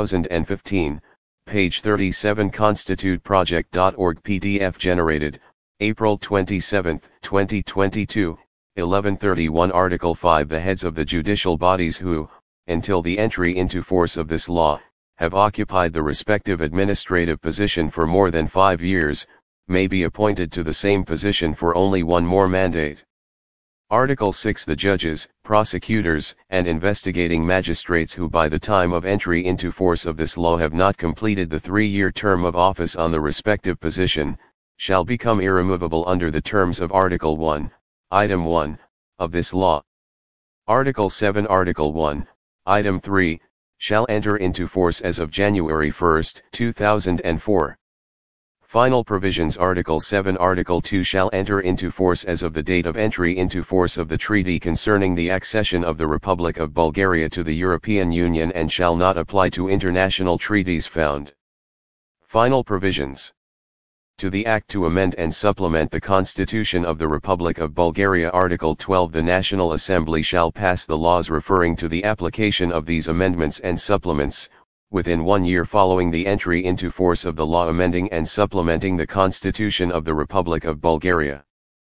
2015, page 37 constituteproject.org PDF generated, April 27, 2022, 11:31 Article 5 The heads of the judicial bodies who, until the entry into force of this law, have occupied the respective administrative position for more than 5 years, may be appointed to the same position for only one more mandate. Article 6 The judges, prosecutors, and investigating magistrates who by the time of entry into force of this law have not completed the 3-year term of office on the respective position, shall become irremovable under the terms of Article 1, Item 1, of this law. Article 7 Article 1, Item 3, shall enter into force as of January 1, 2004. Final provisions Article 7 Article 2 shall enter into force as of the date of entry into force of the treaty concerning the accession of the Republic of Bulgaria to the European Union and shall not apply to international treaties found. Final provisions. To the Act to amend and supplement the Constitution of the Republic of Bulgaria Article 12 The National Assembly shall pass the laws referring to the application of these amendments and supplements, within 1 year following the entry into force of the law amending and supplementing the Constitution of the Republic of Bulgaria.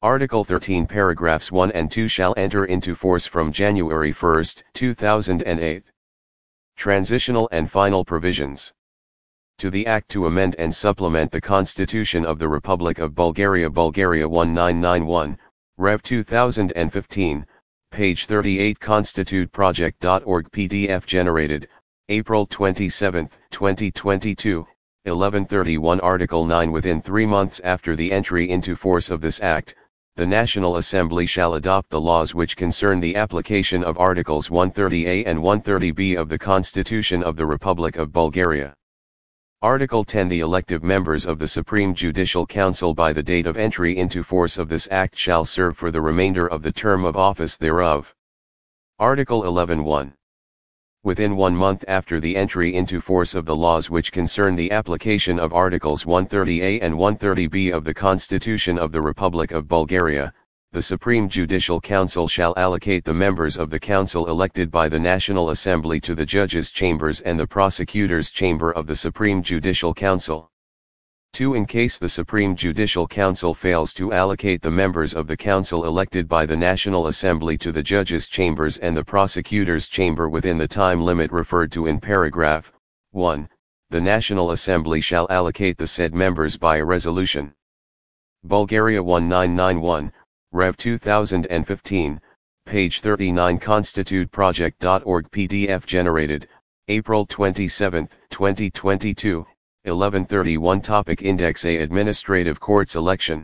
Article 13 paragraphs 1 and 2 shall enter into force from January 1, 2008. Transitional and final provisions. To the Act to amend and supplement the Constitution of the Republic of Bulgaria, Bulgaria 1991, Rev 2015, page 38, constituteproject.org, PDF generated, April 27, 2022, 11:31. Article 9. Within 3 months after the entry into force of this Act, the National Assembly shall adopt the laws which concern the application of Articles 130A and 130B of the Constitution of the Republic of Bulgaria. Article 10. The elective members of the Supreme Judicial Council by the date of entry into force of this Act shall serve for the remainder of the term of office thereof. Article 11.1. Within 1 month after the entry into force of the laws which concern the application of Articles 130A and 130B of the Constitution of the Republic of Bulgaria, the Supreme Judicial Council shall allocate the members of the Council elected by the National Assembly to the Judges' Chambers and the Prosecutors' Chamber of the Supreme Judicial Council. 2. In case the Supreme Judicial Council fails to allocate the members of the Council elected by the National Assembly to the Judges' Chambers and the Prosecutors' Chamber within the time limit referred to in paragraph 1, the National Assembly shall allocate the said members by a resolution. Bulgaria 1991, Rev 2015, page 39, constituteproject.org, PDF generated, April 27, 2022, 11:31. Topic: Index A. Administrative Courts Election.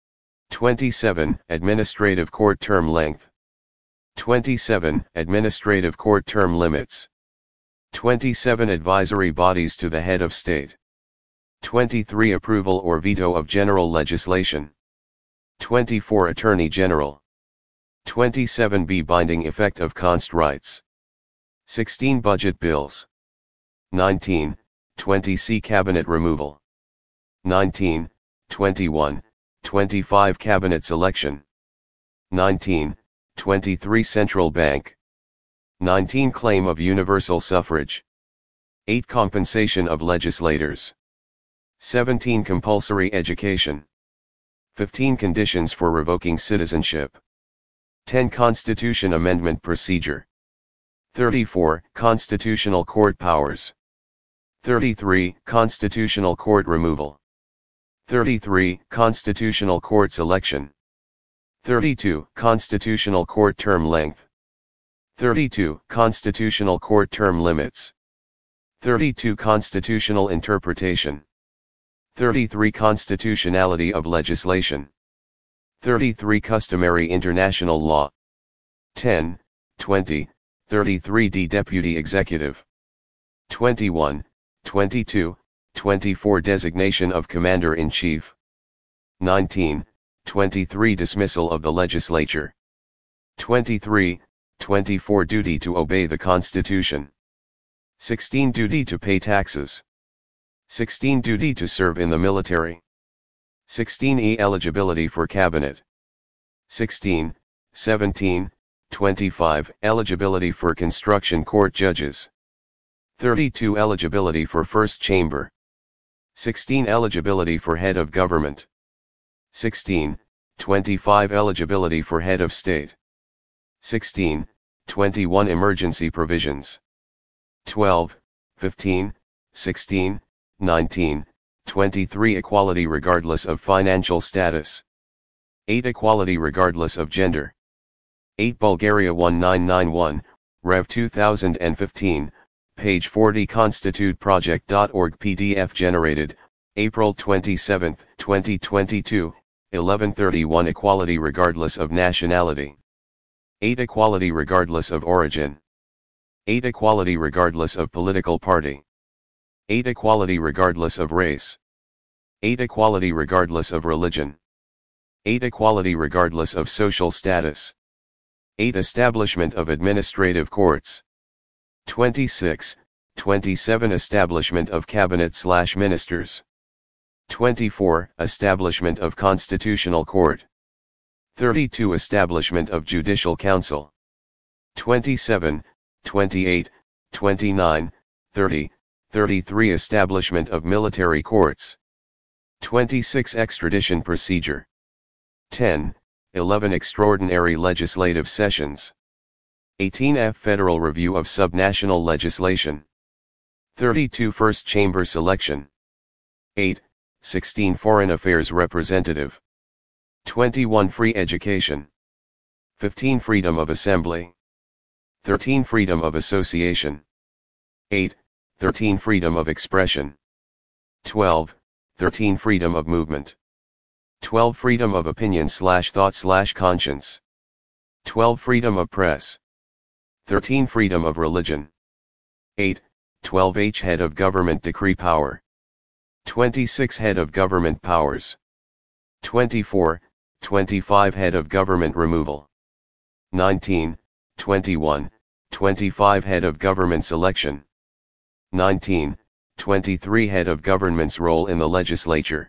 27. Administrative Court Term Length. 27. Administrative Court Term Limits. 27. Advisory Bodies to the Head of State. 23. Approval or veto of general legislation. 24. Attorney General. 27b. Binding effect of const rights. 16. Budget bills. 19. 20c. Cabinet removal. 19, 21, 25. Cabinet selection. 19, 23. Central Bank. 19. Claim of universal suffrage. 8. Compensation of legislators. 17. Compulsory education. 15. Conditions for revoking citizenship. 10. Constitution amendment procedure. 34. Constitutional court powers. 33. Constitutional court removal. 33. Constitutional court selection. 32. Constitutional court term length. 32. Constitutional court term limits. 32. Constitutional interpretation. 33. Constitutionality of legislation. 33. Customary international law. 10, 20, 33d. Deputy executive. 21, 22, 24. Designation of Commander-in-Chief. 19, 23. Dismissal of the legislature. 23, 24. Duty to obey the Constitution. 16. Duty to pay taxes. 16. Duty to serve in the military. 16e. Eligibility for cabinet. 16, 17, 25. Eligibility for construction court judges. 32. Eligibility for first chamber. 16. Eligibility for head of government. 16, 25. Eligibility for head of state. 16, 21. Emergency provisions. 12, 15, 16, 19, 23. Equality regardless of financial status. 8. Equality regardless of gender. 8. Bulgaria 1991, Rev 2015, page 40. constituteproject.org, PDF generated, April 27, 2022, 11:31. Equality regardless of nationality. 8. Equality regardless of origin. 8. Equality regardless of political party. 8. Equality regardless of race. 8. Equality regardless of religion. 8. Equality regardless of social status. 8. Establishment of administrative courts. 26, 27. Establishment of cabinet/ministers. 24. Establishment of constitutional court. 32. Establishment of judicial council. 27, 28, 29, 30, 33. Establishment of military courts. 26. Extradition procedure. 10, 11 Extraordinary Legislative Sessions. 18F Federal Review of Subnational Legislation. 32 First Chamber Selection. 8. 16 Foreign Affairs Representative. 21 Free Education. 15 Freedom of Assembly. 13 Freedom of Association. 8. 13 Freedom of Expression. 12. 13 Freedom of Movement. 12 Freedom of Opinion/Thought/Conscience. 12 Freedom of Press. 13 Freedom of Religion. 8. 12 H Head of Government Decree Power. 26 Head of Government Powers. 24, 25 Head of Government Removal. 19, 21, 25 Head of Government's Election. 19, 23 Head of Government's Role in the Legislature.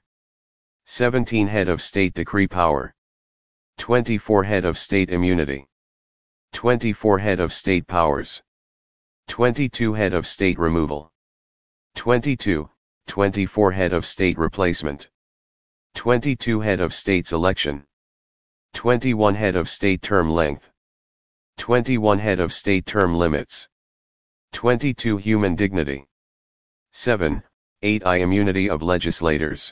17 Head of State Decree Power. 24 Head of State Immunity. 24 Head of State Powers. 22 Head of State Removal. 22, 24 Head of State Replacement. 22 Head of State's Election. 21 Head of State Term Length. 21 Head of State Term Limits. 22 Human Dignity. 7, 8I Immunity of Legislators.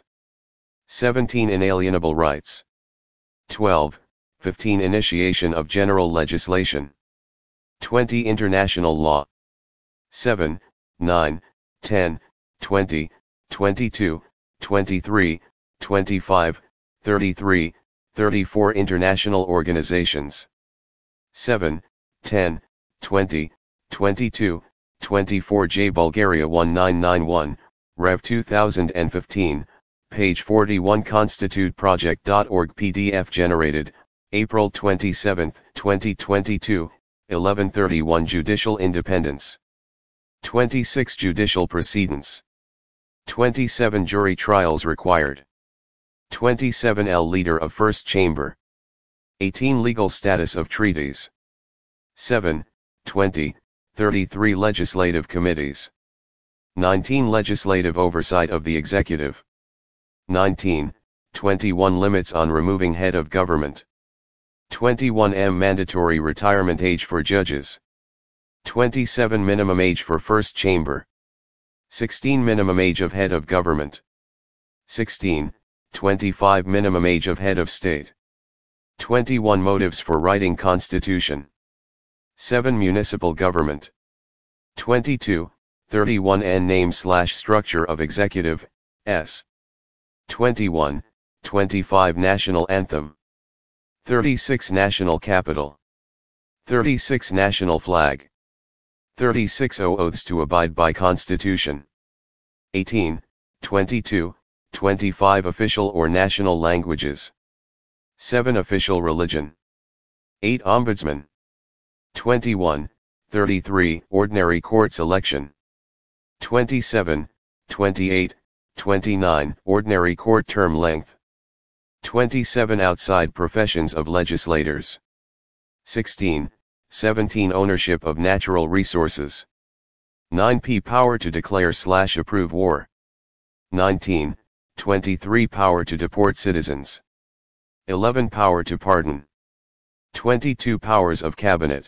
17 Inalienable Rights. 12, 15 Initiation of General Legislation. 20 International Law. 7, 9, 10, 20, 22, 23, 25, 33, 34 International Organizations. 7, 10, 20, 22, 24 J Bulgaria 1991, Rev 2015, page 41 constituteproject.org PDF generated, April 27, 2022, 11:31 Judicial Independence. 26 Judicial Precedents. 27 Jury Trials Required. 27 L Leader of First Chamber. 18 Legal Status of Treaties. 7, 20, 33 Legislative Committees. 19 Legislative Oversight of the Executive. 19, 21 Limits on removing Head of Government. 21 M Mandatory Retirement Age for Judges. 27 Minimum Age for First Chamber. 16 Minimum Age of Head of Government. 16, 25 Minimum Age of Head of State. 21 Motives for Writing Constitution. 7 Municipal Government. 22, 31 N Name/Structure of Executive, S. 21, 25 National Anthem. 36 National Capital. 36 National Flag. 36 Oaths to abide by Constitution. 18, 22, 25 Official or national languages. 7 Official religion. 8 Ombudsman. 21, 33 Ordinary Courts election. 27, 28, 29 Ordinary Court term length. 27 Outside professions of legislators. 16, 17 Ownership of natural resources. 9p Power to declare/approve war. 19, 23 Power to deport citizens. 11 Power to pardon. 22 Powers of Cabinet.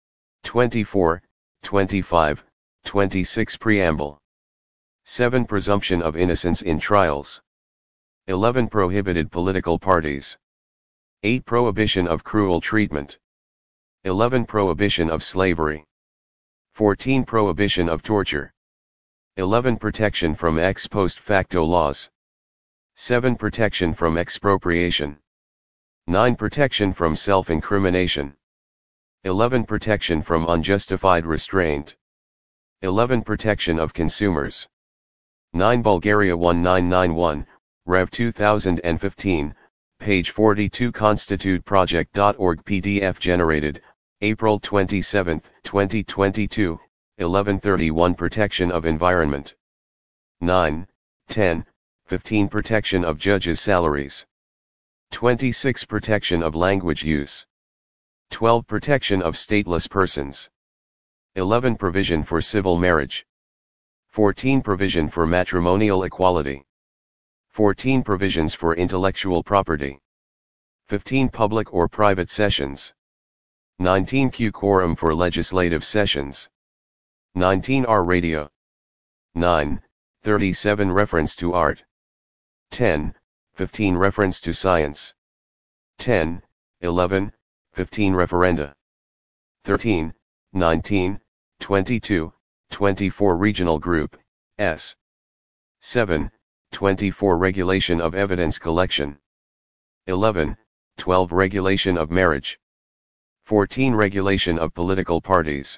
24, 25, 26 Preamble. 7 Presumption of innocence in trials. 11 Prohibited political parties. 8 Prohibition of cruel treatment. 11 Prohibition of slavery. 14 Prohibition of torture. 11 Protection from ex post facto laws. 7 Protection from expropriation. 9 Protection from self-incrimination. 11 Protection from unjustified restraint. 11 Protection of consumers. 9 Bulgaria 1991, Rev 2015, page 42 constituteproject.org PDF generated, April 27, 2022, 11:31 Protection of environment. 9, 10, 15 Protection of judges' salaries. 26 Protection of language use. 12 Protection of stateless persons. 11 Provision for civil marriage. 14 Provision for matrimonial equality. 14 Provisions for intellectual property. 15 public or private sessions. 19q quorum for legislative sessions. 19r radio. 9. 37 reference to art. 10. 15 reference to science. 10. 11. 15 referenda. 13. 19. 22. 24 regional group, S. 7. 24 regulation of evidence collection. 11. 12 regulation of marriage. 14 regulation of political parties.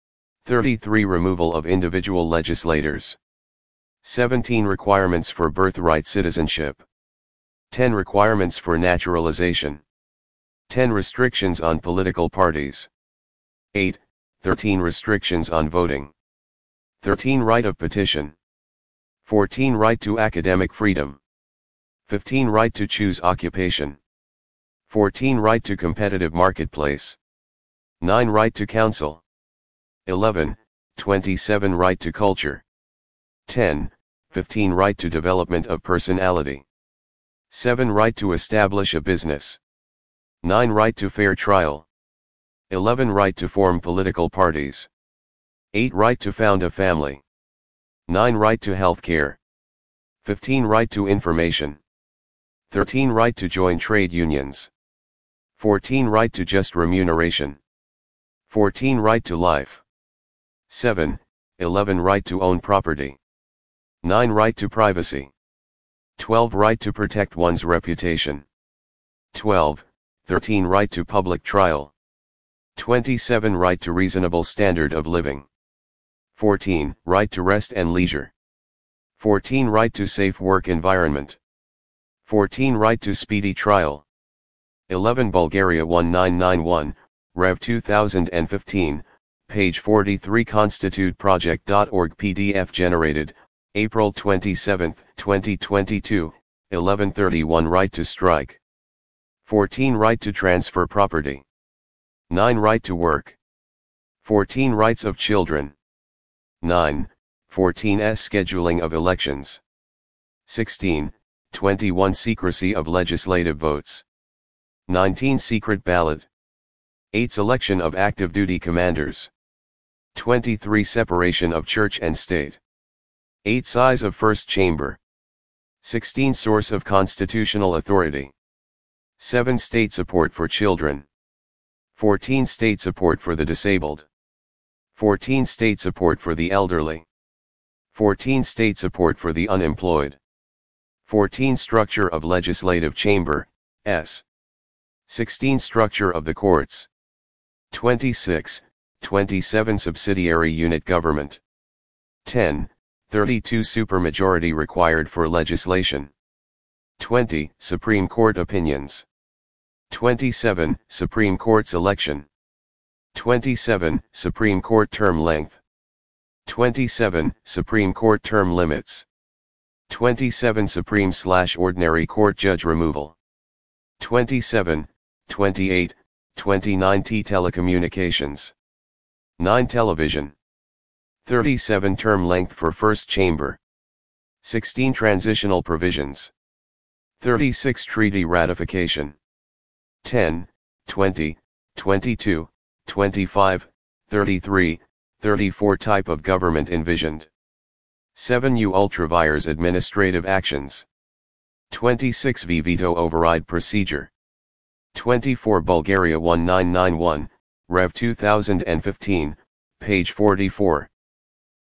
33 removal of individual legislators. 17 requirements for birthright citizenship. 10 requirements for naturalization. 10 restrictions on political parties. 8. 13 restrictions on voting. 13 right of petition. 14 right to academic freedom. 15 right to choose occupation. 14 right to competitive marketplace. 9 right to counsel. 11. 27 right to culture. 10. 15 right to development of personality. 7 right to establish a business. 9 right to fair trial. 11 right to form political parties. 8 right to found a family. 9 right to health care. 15 right to information. 13 right to join trade unions. 14 right to just remuneration. 14 right to life. 7. 11 right to own property. 9 right to privacy. 12 right to protect one's reputation. 12. 13 right to public trial. 27 right to reasonable standard of living. 14 right to rest and leisure. 14 right to safe work environment. 14 right to speedy trial. 11 Bulgaria 1991, Rev 2015, page 43 constituteproject.org PDF generated, April 27, 2022, 11:31 Right to strike. 14 Right to transfer property. 9 Right to work. 14 Rights of children. 9. 14s Scheduling of elections. 16. 21 Secrecy of legislative votes. 19 Secret ballot. 8 Selection of active duty commanders. 23 Separation of church and state. 8 Size of first chamber. 16 Source of constitutional authority. 7 State support for children. 14 State support for the disabled. 14 State support for the elderly. 14 State support for the unemployed. 14 Structure of legislative chamber, S. 16 Structure of the courts. 26, 27 Subsidiary unit government. 10, 32 Supermajority required for legislation. 20 Supreme Court opinions. 27 Supreme Court's election. 27 Supreme Court term length. 27 Supreme Court term limits. 27 Supreme/Ordinary Court judge removal. 27, 28, 29 T telecommunications. 9 television. 37 term length for first chamber. 16 transitional provisions. 36 treaty ratification. 10, 20, 22, 25, 33, 34 type of government envisioned. 7 U ultravires administrative actions. 26 V veto override procedure. 24 Bulgaria 1991, Rev 2015, page 44.